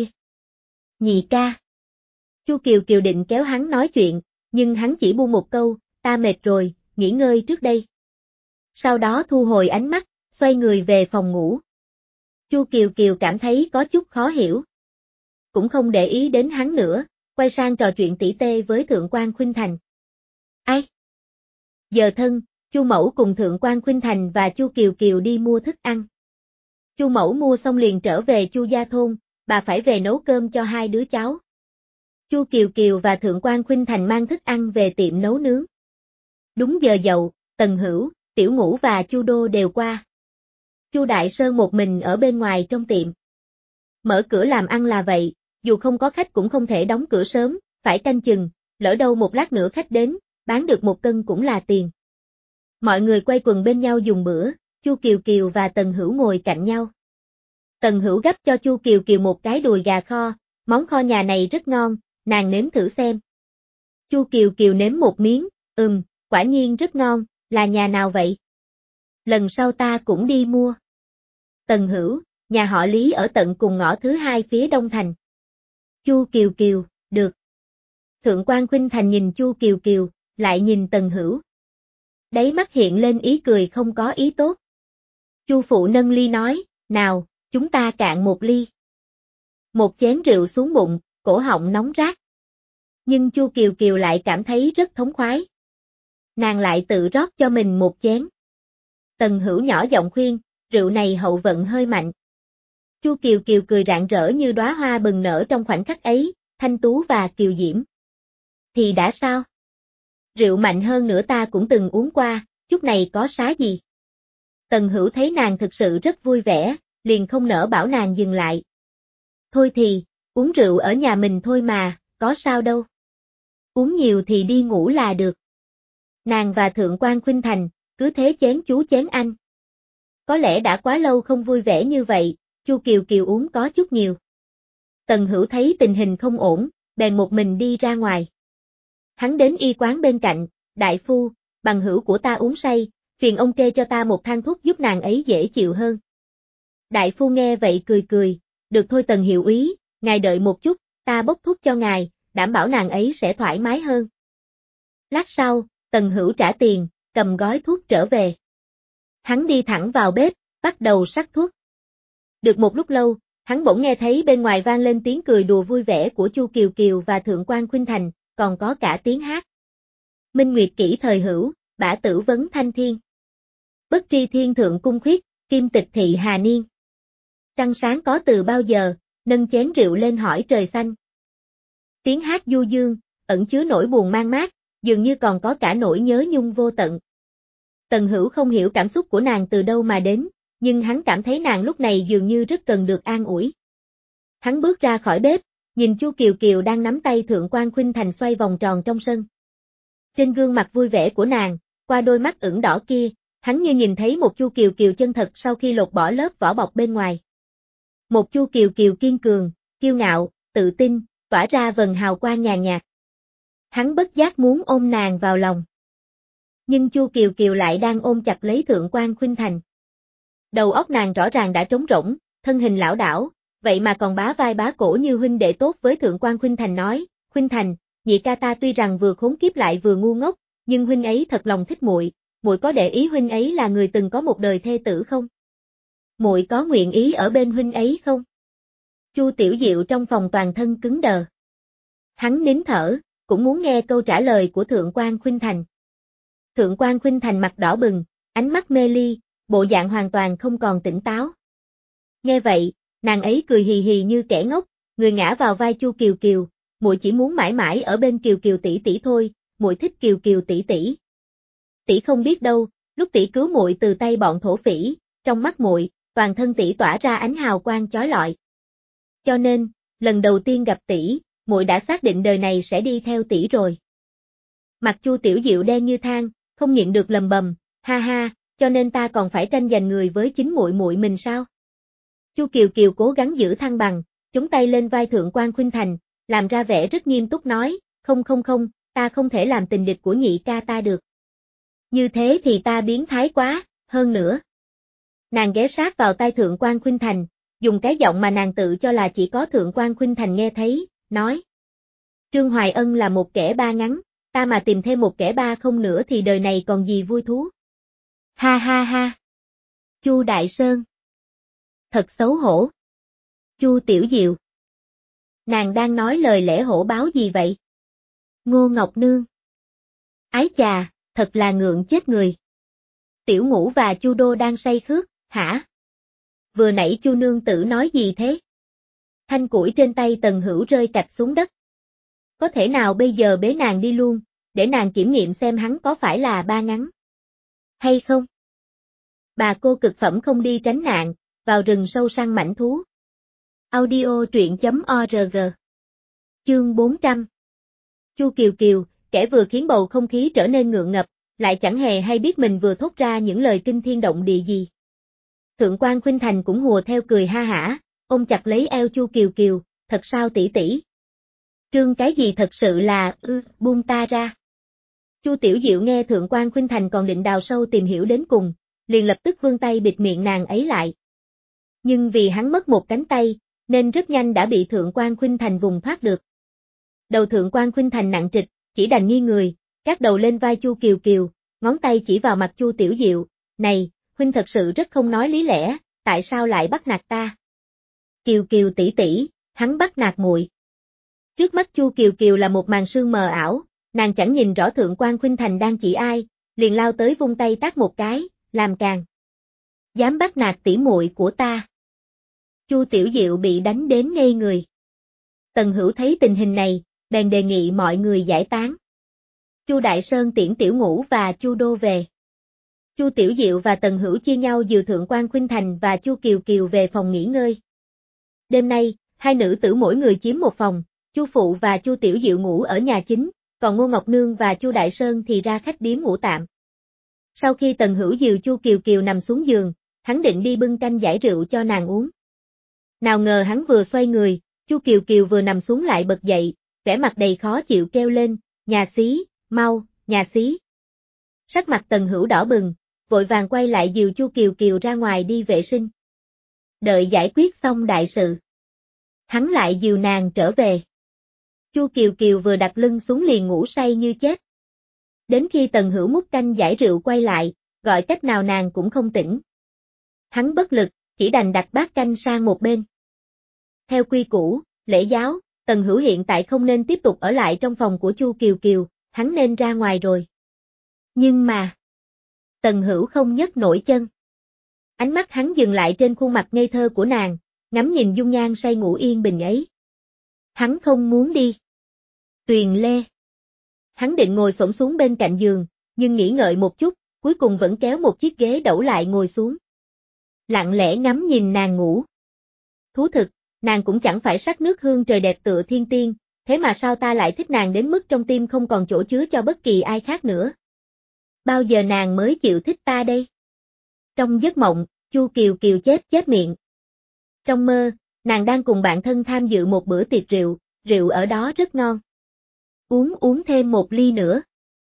Nhị ca. Chu Kiều Kiều định kéo hắn nói chuyện, nhưng hắn chỉ buông một câu, ta mệt rồi, nghỉ ngơi trước đây. Sau đó thu hồi ánh mắt, xoay người về phòng ngủ. Chu Kiều Kiều cảm thấy có chút khó hiểu. Cũng không để ý đến hắn nữa, quay sang trò chuyện tỉ tê với Thượng quan Khuynh Thành. Ai? Giờ thân, Chu Mẫu cùng Thượng quan Khuynh Thành và Chu Kiều Kiều đi mua thức ăn. Chu Mẫu mua xong liền trở về Chu gia thôn, bà phải về nấu cơm cho hai đứa cháu. Chu Kiều Kiều và Thượng quan Khuynh Thành mang thức ăn về tiệm nấu nướng. Đúng giờ dậu, Tần Hữu, Tiểu Ngũ và Chu Đô đều qua. Chu Đại Sơn một mình ở bên ngoài trong tiệm. Mở cửa làm ăn là vậy, dù không có khách cũng không thể đóng cửa sớm, phải canh chừng, lỡ đâu một lát nữa khách đến, bán được một cân cũng là tiền. Mọi người quay quần bên nhau dùng bữa, Chu Kiều Kiều và Tần Hữu ngồi cạnh nhau. Tần Hữu gấp cho Chu Kiều Kiều một cái đùi gà kho, món kho nhà này rất ngon, nàng nếm thử xem. Chu Kiều Kiều nếm một miếng, ừm, quả nhiên rất ngon, là nhà nào vậy? Lần sau ta cũng đi mua. Tần Hữu, nhà họ Lý ở tận cùng ngõ thứ hai phía đông thành. Chu Kiều Kiều, được. Thượng quan Khuynh Thành nhìn Chu Kiều Kiều, lại nhìn Tần Hữu. Đáy mắt hiện lên ý cười không có ý tốt. Chu phụ nâng ly nói, nào, chúng ta cạn một ly. Một chén rượu xuống bụng, cổ họng nóng rát. Nhưng Chu Kiều Kiều lại cảm thấy rất thống khoái. Nàng lại tự rót cho mình một chén. Tần Hữu nhỏ giọng khuyên, rượu này hậu vận hơi mạnh. Chu Kiều Kiều cười rạng rỡ như đóa hoa bừng nở trong khoảnh khắc ấy, thanh tú và kiều diễm. Thì đã sao? Rượu mạnh hơn nữa ta cũng từng uống qua, chút này có xá gì? Tần Hữu thấy nàng thực sự rất vui vẻ, liền không nỡ bảo nàng dừng lại. Thôi thì, uống rượu ở nhà mình thôi mà, có sao đâu. Uống nhiều thì đi ngủ là được. Nàng và Thượng quan Khuynh Thành, cứ thế chén chú chén anh. Có lẽ đã quá lâu không vui vẻ như vậy, Chu Kiều Kiều uống có chút nhiều. Tần Hữu thấy tình hình không ổn, bèn một mình đi ra ngoài. Hắn đến y quán bên cạnh, đại phu, bằng hữu của ta uống say, phiền ông kê cho ta một thang thuốc giúp nàng ấy dễ chịu hơn. Đại phu nghe vậy cười cười, được thôi Tần hiệu úy, ngài đợi một chút, ta bốc thuốc cho ngài, đảm bảo nàng ấy sẽ thoải mái hơn. Lát sau, Tần Hữu trả tiền, cầm gói thuốc trở về. Hắn đi thẳng vào bếp, bắt đầu sắc thuốc. Được một lúc lâu, hắn bỗng nghe thấy bên ngoài vang lên tiếng cười đùa vui vẻ của Chu Kiều Kiều và Thượng quan Khuynh Thành, còn có cả tiếng hát. Minh Nguyệt kỷ thời hữu, bả tử vấn thanh thiên. Bất tri thiên thượng cung khuyết, kim tịch thị hà niên. Trăng sáng có từ bao giờ, nâng chén rượu lên hỏi trời xanh. Tiếng hát du dương, ẩn chứa nỗi buồn man mác, dường như còn có cả nỗi nhớ nhung vô tận. Tần Hữu không hiểu cảm xúc của nàng từ đâu mà đến, nhưng hắn cảm thấy nàng lúc này dường như rất cần được an ủi. Hắn bước ra khỏi bếp, nhìn Chu Kiều Kiều đang nắm tay Thượng quan Khuynh Thành xoay vòng tròn trong sân. Trên gương mặt vui vẻ của nàng, qua đôi mắt ửng đỏ kia, hắn như nhìn thấy một Chu Kiều Kiều chân thật sau khi lột bỏ lớp vỏ bọc bên ngoài. Một Chu Kiều Kiều kiên cường, kiêu ngạo, tự tin, tỏa ra vầng hào quang nhàn nhạt. Hắn bất giác muốn ôm nàng vào lòng. Nhưng Chu Kiều Kiều lại đang ôm chặt lấy Thượng quan Khuynh Thành. Đầu óc nàng rõ ràng đã trống rỗng, thân hình lảo đảo, vậy mà còn bá vai bá cổ như huynh đệ tốt với Thượng quan Khuynh Thành nói, Khuynh Thành, nhị ca ta tuy rằng vừa khốn kiếp lại vừa ngu ngốc, nhưng huynh ấy thật lòng thích muội, muội có để ý huynh ấy là người từng có một đời thê tử không? Muội có nguyện ý ở bên huynh ấy không? Chu Tiểu Diệu trong phòng toàn thân cứng đờ. Hắn nín thở, cũng muốn nghe câu trả lời của Thượng quan Khuynh Thành. Thượng quan Khuynh Thành mặt đỏ bừng, ánh mắt mê ly, bộ dạng hoàn toàn không còn tỉnh táo. Nghe vậy, nàng ấy cười hì hì như kẻ ngốc, người ngã vào vai Chu Kiều Kiều, muội chỉ muốn mãi mãi ở bên Kiều Kiều tỷ tỷ thôi, muội thích Kiều Kiều tỷ tỷ. Tỷ không biết đâu, lúc tỷ cứu muội từ tay bọn thổ phỉ, trong mắt muội, toàn thân tỷ tỏa ra ánh hào quang chói lọi. Cho nên, lần đầu tiên gặp tỷ, muội đã xác định đời này sẽ đi theo tỷ rồi. Mặt Chu Tiểu Diệu đen như than, không nhịn được lầm bầm, ha ha, cho nên ta còn phải tranh giành người với chính muội muội mình sao? Chu Kiều Kiều cố gắng giữ thăng bằng, chống tay lên vai Thượng quan Khuynh Thành, làm ra vẻ rất nghiêm túc nói, không không không, ta không thể làm tình địch của nhị ca ta được. Như thế thì ta biến thái quá, hơn nữa. Nàng ghé sát vào tai Thượng quan Khuynh Thành, dùng cái giọng mà nàng tự cho là chỉ có Thượng quan Khuynh Thành nghe thấy, nói. Trương Hoài Ân là một kẻ ba ngắn, ta mà tìm thêm một kẻ ba không nữa thì đời này còn gì vui thú. Ha ha ha. Chu Đại Sơn. Thật xấu hổ. Chu Tiểu Diệu. Nàng đang nói lời lẽ hổ báo gì vậy? Ngô Ngọc Nương. Ái chà, thật là ngượng chết người. Tiểu Ngũ và Chu Đô đang say khước, hả? Vừa nãy Chu nương tử nói gì thế? Thanh củi trên tay Tần Hữu rơi cạch xuống đất. Có thể nào bây giờ bế nàng đi luôn, để nàng kiểm nghiệm xem hắn có phải là ba ngắn hay không? Bà cô cực phẩm không đi tránh nạn, vào rừng sâu săn mãnh thú. Audio truyện chấm org. Chương bốn trăm. Chu Kiều Kiều, kẻ vừa khiến bầu không khí trở nên ngượng ngập, lại chẳng hề hay biết mình vừa thốt ra những lời kinh thiên động địa gì. Thượng quan Khuynh Thành cũng hùa theo cười ha hả, ôm chặt lấy eo Chu Kiều Kiều, thật sao tỷ tỷ? Trương cái gì thật sự là, ư, buông ta ra. Chu Tiểu Diệu nghe Thượng quan Khuynh Thành còn định đào sâu tìm hiểu đến cùng, liền lập tức vươn tay bịt miệng nàng ấy lại. Nhưng vì hắn mất một cánh tay, nên rất nhanh đã bị Thượng quan Khuynh Thành vùng thoát được. Đầu Thượng quan Khuynh Thành nặng trịch, chỉ đành nghiêng người, gác đầu lên vai Chu Kiều Kiều, ngón tay chỉ vào mặt Chu Tiểu Diệu, này, huynh thật sự rất không nói lý lẽ, tại sao lại bắt nạt ta? Kiều Kiều tỷ tỷ, hắn bắt nạt muội. Trước mắt Chu Kiều Kiều là một màn sương mờ ảo, nàng chẳng nhìn rõ Thượng quan Khuynh Thành đang chỉ ai, liền lao tới vung tay tát một cái, làm càng. Dám bắt nạt tỷ muội của ta. Chu Tiểu Diệu bị đánh đến ngây người. Tần Hữu thấy tình hình này, bèn đề nghị mọi người giải tán. Chu Đại Sơn tiễn Tiểu Ngũ và Chu Đô về. Chu Tiểu Diệu và Tần Hữu chia nhau dìu Thượng quan Khuynh Thành và Chu Kiều Kiều về phòng nghỉ ngơi. Đêm nay, hai nữ tử mỗi người chiếm một phòng, Chu Phụ và Chu Tiểu Diệu ngủ ở nhà chính, còn Ngô Ngọc Nương và Chu Đại Sơn thì ra khách điếm ngủ tạm. Sau khi Tần Hữu dìu Chu Kiều Kiều nằm xuống giường, hắn định đi bưng canh giải rượu cho nàng uống. Nào ngờ hắn vừa xoay người, Chu Kiều Kiều vừa nằm xuống lại bật dậy, vẻ mặt đầy khó chịu kêu lên, nhà xí, mau, nhà xí. Sắc mặt Tần Hữu đỏ bừng, vội vàng quay lại dìu Chu Kiều Kiều ra ngoài đi vệ sinh. Đợi giải quyết xong đại sự, hắn lại dìu nàng trở về. Chu Kiều Kiều vừa đặt lưng xuống liền ngủ say như chết. Đến khi Tần Hữu múc canh giải rượu quay lại, gọi cách nào nàng cũng không tỉnh. Hắn bất lực, chỉ đành đặt bát canh sang một bên. Theo quy củ, lễ giáo, Tần Hữu hiện tại không nên tiếp tục ở lại trong phòng của Chu Kiều Kiều, hắn nên ra ngoài rồi. Nhưng mà, Tần Hữu không nhấc nổi chân. Ánh mắt hắn dừng lại trên khuôn mặt ngây thơ của nàng, ngắm nhìn dung nhan say ngủ yên bình ấy. Hắn không muốn đi. Tuyền Lê. Hắn định ngồi xổm xuống bên cạnh giường, nhưng nghĩ ngợi một chút, cuối cùng vẫn kéo một chiếc ghế đẩu lại ngồi xuống. Lặng lẽ ngắm nhìn nàng ngủ. Thú thực, nàng cũng chẳng phải sắc nước hương trời đẹp tựa thiên tiên, thế mà sao ta lại thích nàng đến mức trong tim không còn chỗ chứa cho bất kỳ ai khác nữa. Bao giờ nàng mới chịu thích ta đây? Trong giấc mộng, Chu Kiều Kiều chết chết miệng. Trong mơ, nàng đang cùng bạn thân tham dự một bữa tiệc rượu, rượu ở đó rất ngon. Uống uống thêm một ly nữa.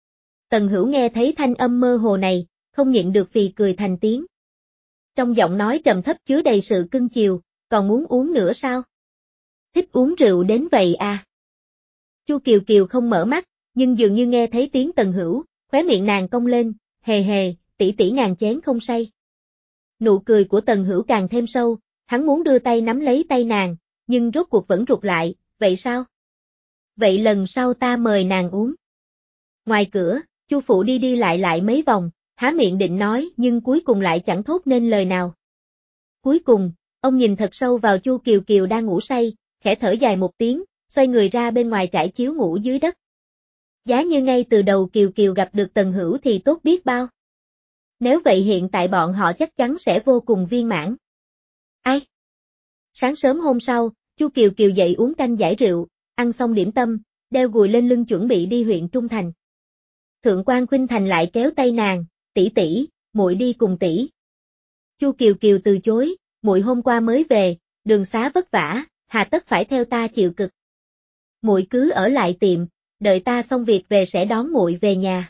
Tần Hữu nghe thấy thanh âm mơ hồ này, không nhịn được phì cười thành tiếng. Trong giọng nói trầm thấp chứa đầy sự cưng chiều, còn muốn uống nữa sao? Thích uống rượu đến vậy à? Chu Kiều Kiều không mở mắt, nhưng dường như nghe thấy tiếng Tần Hữu, khóe miệng nàng cong lên, hề hề, tỷ tỷ ngàn chén không say. Nụ cười của Tần Hữu càng thêm sâu, hắn muốn đưa tay nắm lấy tay nàng, nhưng rốt cuộc vẫn rụt lại, vậy sao? Vậy lần sau ta mời nàng uống. Ngoài cửa, Chu phụ đi đi lại lại mấy vòng, há miệng định nói nhưng cuối cùng lại chẳng thốt nên lời nào. Cuối cùng, ông nhìn thật sâu vào Chu Kiều Kiều đang ngủ say, khẽ thở dài một tiếng, xoay người ra bên ngoài trải chiếu ngủ dưới đất. Giá như ngay từ đầu Kiều Kiều gặp được Tần Hữu thì tốt biết bao. Nếu vậy hiện tại bọn họ chắc chắn sẽ vô cùng viên mãn. Ai? Sáng sớm hôm sau, Chu Kiều Kiều dậy uống canh giải rượu, ăn xong điểm tâm, đeo gùi lên lưng chuẩn bị đi huyện Trung Thành. Thượng quan Khuynh Thành lại kéo tay nàng, tỷ tỷ, muội đi cùng tỷ. Chu Kiều Kiều từ chối, muội hôm qua mới về, đường xá vất vả, hà tất phải theo ta chịu cực. Muội cứ ở lại tiệm, đợi ta xong việc về sẽ đón muội về nhà.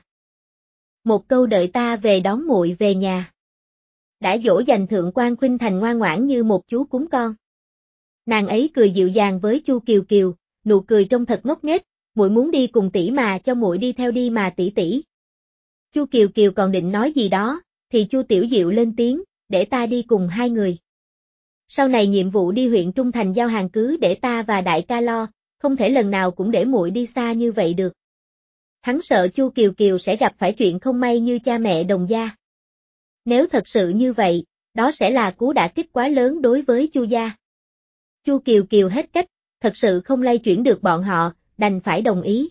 Một câu đợi ta về đón muội về nhà. Đã dỗ dành Thượng quan Khuynh Thành ngoan ngoãn như một chú cún con. Nàng ấy cười dịu dàng với Chu Kiều Kiều, nụ cười trông thật ngốc nghếch, muội muốn đi cùng tỷ mà cho muội đi theo đi mà tỷ tỷ. Chu Kiều Kiều còn định nói gì đó, thì Chu Tiểu Diệu lên tiếng, để ta đi cùng hai người. Sau này nhiệm vụ đi huyện Trung Thành giao hàng cứ để ta và đại ca lo, không thể lần nào cũng để muội đi xa như vậy được. Hắn sợ Chu Kiều Kiều sẽ gặp phải chuyện không may như cha mẹ đồng gia. Nếu thật sự như vậy, đó sẽ là cú đả kích quá lớn đối với Chu gia. Chu Kiều Kiều hết cách, thật sự không lay chuyển được bọn họ, đành phải đồng ý.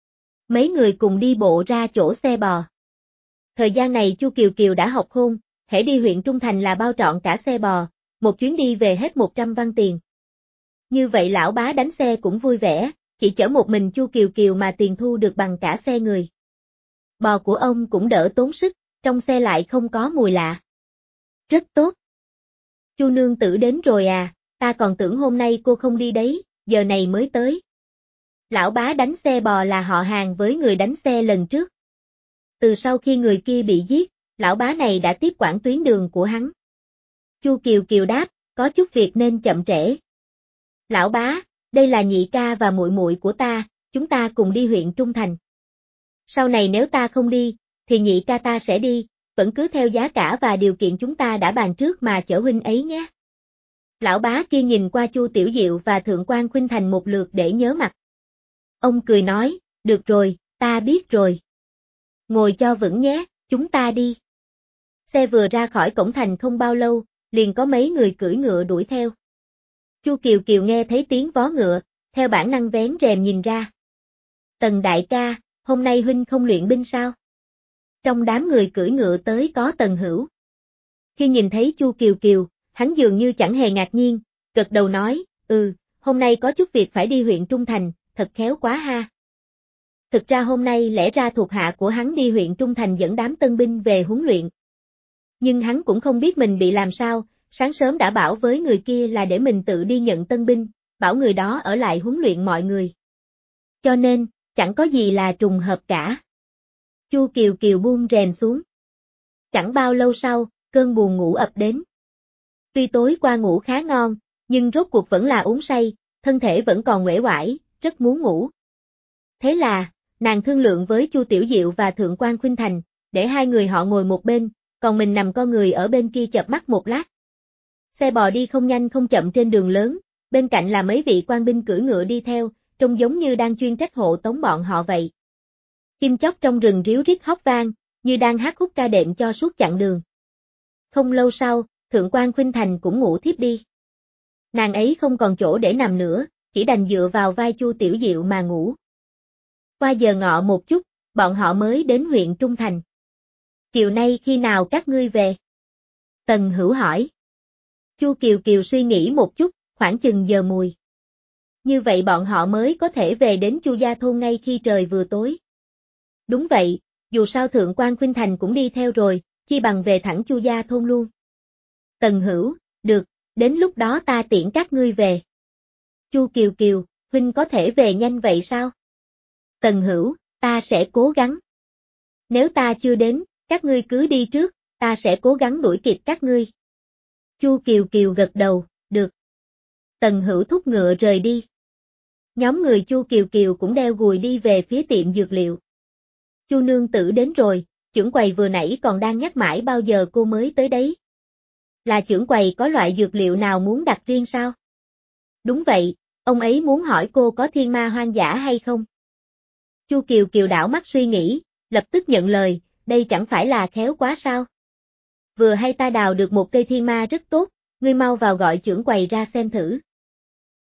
Mấy người cùng đi bộ ra chỗ xe bò. Thời gian này Chu Kiều Kiều đã học khôn, hễ đi huyện Trung Thành là bao trọn cả xe bò, một chuyến đi về hết một trăm văn tiền. Như vậy lão bá đánh xe cũng vui vẻ, chỉ chở một mình Chu Kiều Kiều mà tiền thu được bằng cả xe người. Bò của ông cũng đỡ tốn sức, trong xe lại không có mùi lạ. Rất tốt. Chu nương tử đến rồi à, ta còn tưởng hôm nay cô không đi đấy, giờ này mới tới. Lão bá đánh xe bò là họ hàng với người đánh xe lần trước. Từ sau khi người kia bị giết, lão bá này đã tiếp quản tuyến đường của hắn. Chu Kiều Kiều đáp, có chút việc nên chậm trễ. Lão bá, đây là nhị ca và muội muội của ta, chúng ta cùng đi huyện Trung Thành. Sau này nếu ta không đi, thì nhị ca ta sẽ đi, vẫn cứ theo giá cả và điều kiện chúng ta đã bàn trước mà chở huynh ấy nhé. Lão bá kia nhìn qua Chu Tiểu Diệu và Thượng quan Khuynh Thành một lượt để nhớ mặt. Ông cười nói, được rồi, ta biết rồi. Ngồi cho vững nhé, chúng ta đi. Xe vừa ra khỏi cổng thành không bao lâu, liền có mấy người cưỡi ngựa đuổi theo. Chu Kiều Kiều nghe thấy tiếng vó ngựa, theo bản năng vén rèm nhìn ra. Tần đại ca, hôm nay huynh không luyện binh sao? Trong đám người cưỡi ngựa tới có Tần Hữu. Khi nhìn thấy Chu Kiều Kiều, hắn dường như chẳng hề ngạc nhiên, gật đầu nói, ừ, hôm nay có chút việc phải đi huyện Trung Thành, thật khéo quá ha. Thực ra hôm nay lẽ ra thuộc hạ của hắn đi huyện Trung Thành dẫn đám tân binh về huấn luyện. Nhưng hắn cũng không biết mình bị làm sao, sáng sớm đã bảo với người kia là để mình tự đi nhận tân binh, bảo người đó ở lại huấn luyện mọi người. Cho nên, chẳng có gì là trùng hợp cả. Chu Kiều Kiều buông rèm xuống. Chẳng bao lâu sau, cơn buồn ngủ ập đến. Tuy tối qua ngủ khá ngon, nhưng rốt cuộc vẫn là uống say, thân thể vẫn còn uể oải, rất muốn ngủ. Thế là, nàng thương lượng với Chu Tiểu Diệu và Thượng quan Khuynh Thành, để hai người họ ngồi một bên, còn mình nằm co người ở bên kia chợp mắt một lát. Xe bò đi không nhanh không chậm trên đường lớn, bên cạnh là mấy vị quan binh cưỡi ngựa đi theo, trông giống như đang chuyên trách hộ tống bọn họ vậy. Chim chóc trong rừng ríu rít hót vang, như đang hát khúc ca đệm cho suốt chặng đường. Không lâu sau, Thượng quan Khuynh Thành cũng ngủ thiếp đi. Nàng ấy không còn chỗ để nằm nữa, chỉ đành dựa vào vai Chu Tiểu Diệu mà ngủ. Qua giờ ngọ một chút, bọn họ mới đến huyện Trung Thành. Chiều nay khi nào các ngươi về? Tần Hữu hỏi. Chu Kiều Kiều suy nghĩ một chút, khoảng chừng giờ mùi. Như vậy bọn họ mới có thể về đến Chu gia thôn ngay khi trời vừa tối. Đúng vậy, dù sao Thượng quan Khuynh Thành cũng đi theo rồi, chi bằng về thẳng Chu gia thôn luôn. Tần Hữu, được, đến lúc đó ta tiễn các ngươi về. Chu Kiều Kiều, huynh có thể về nhanh vậy sao? Tần Hữu, ta sẽ cố gắng. Nếu ta chưa đến, các ngươi cứ đi trước, ta sẽ cố gắng đuổi kịp các ngươi. Chu Kiều Kiều gật đầu, được. Tần Hữu thúc ngựa rời đi. Nhóm người Chu Kiều Kiều cũng đeo gùi đi về phía tiệm dược liệu. Chu nương tử đến rồi, chưởng quầy vừa nãy còn đang nhắc mãi bao giờ cô mới tới đấy. Là chưởng quầy có loại dược liệu nào muốn đặt riêng sao? Đúng vậy, ông ấy muốn hỏi cô có thiên ma hoang dã hay không? Chu Kiều Kiều đảo mắt suy nghĩ, lập tức nhận lời, đây chẳng phải là khéo quá sao? Vừa hay ta đào được một cây thiên ma rất tốt, ngươi mau vào gọi chưởng quầy ra xem thử.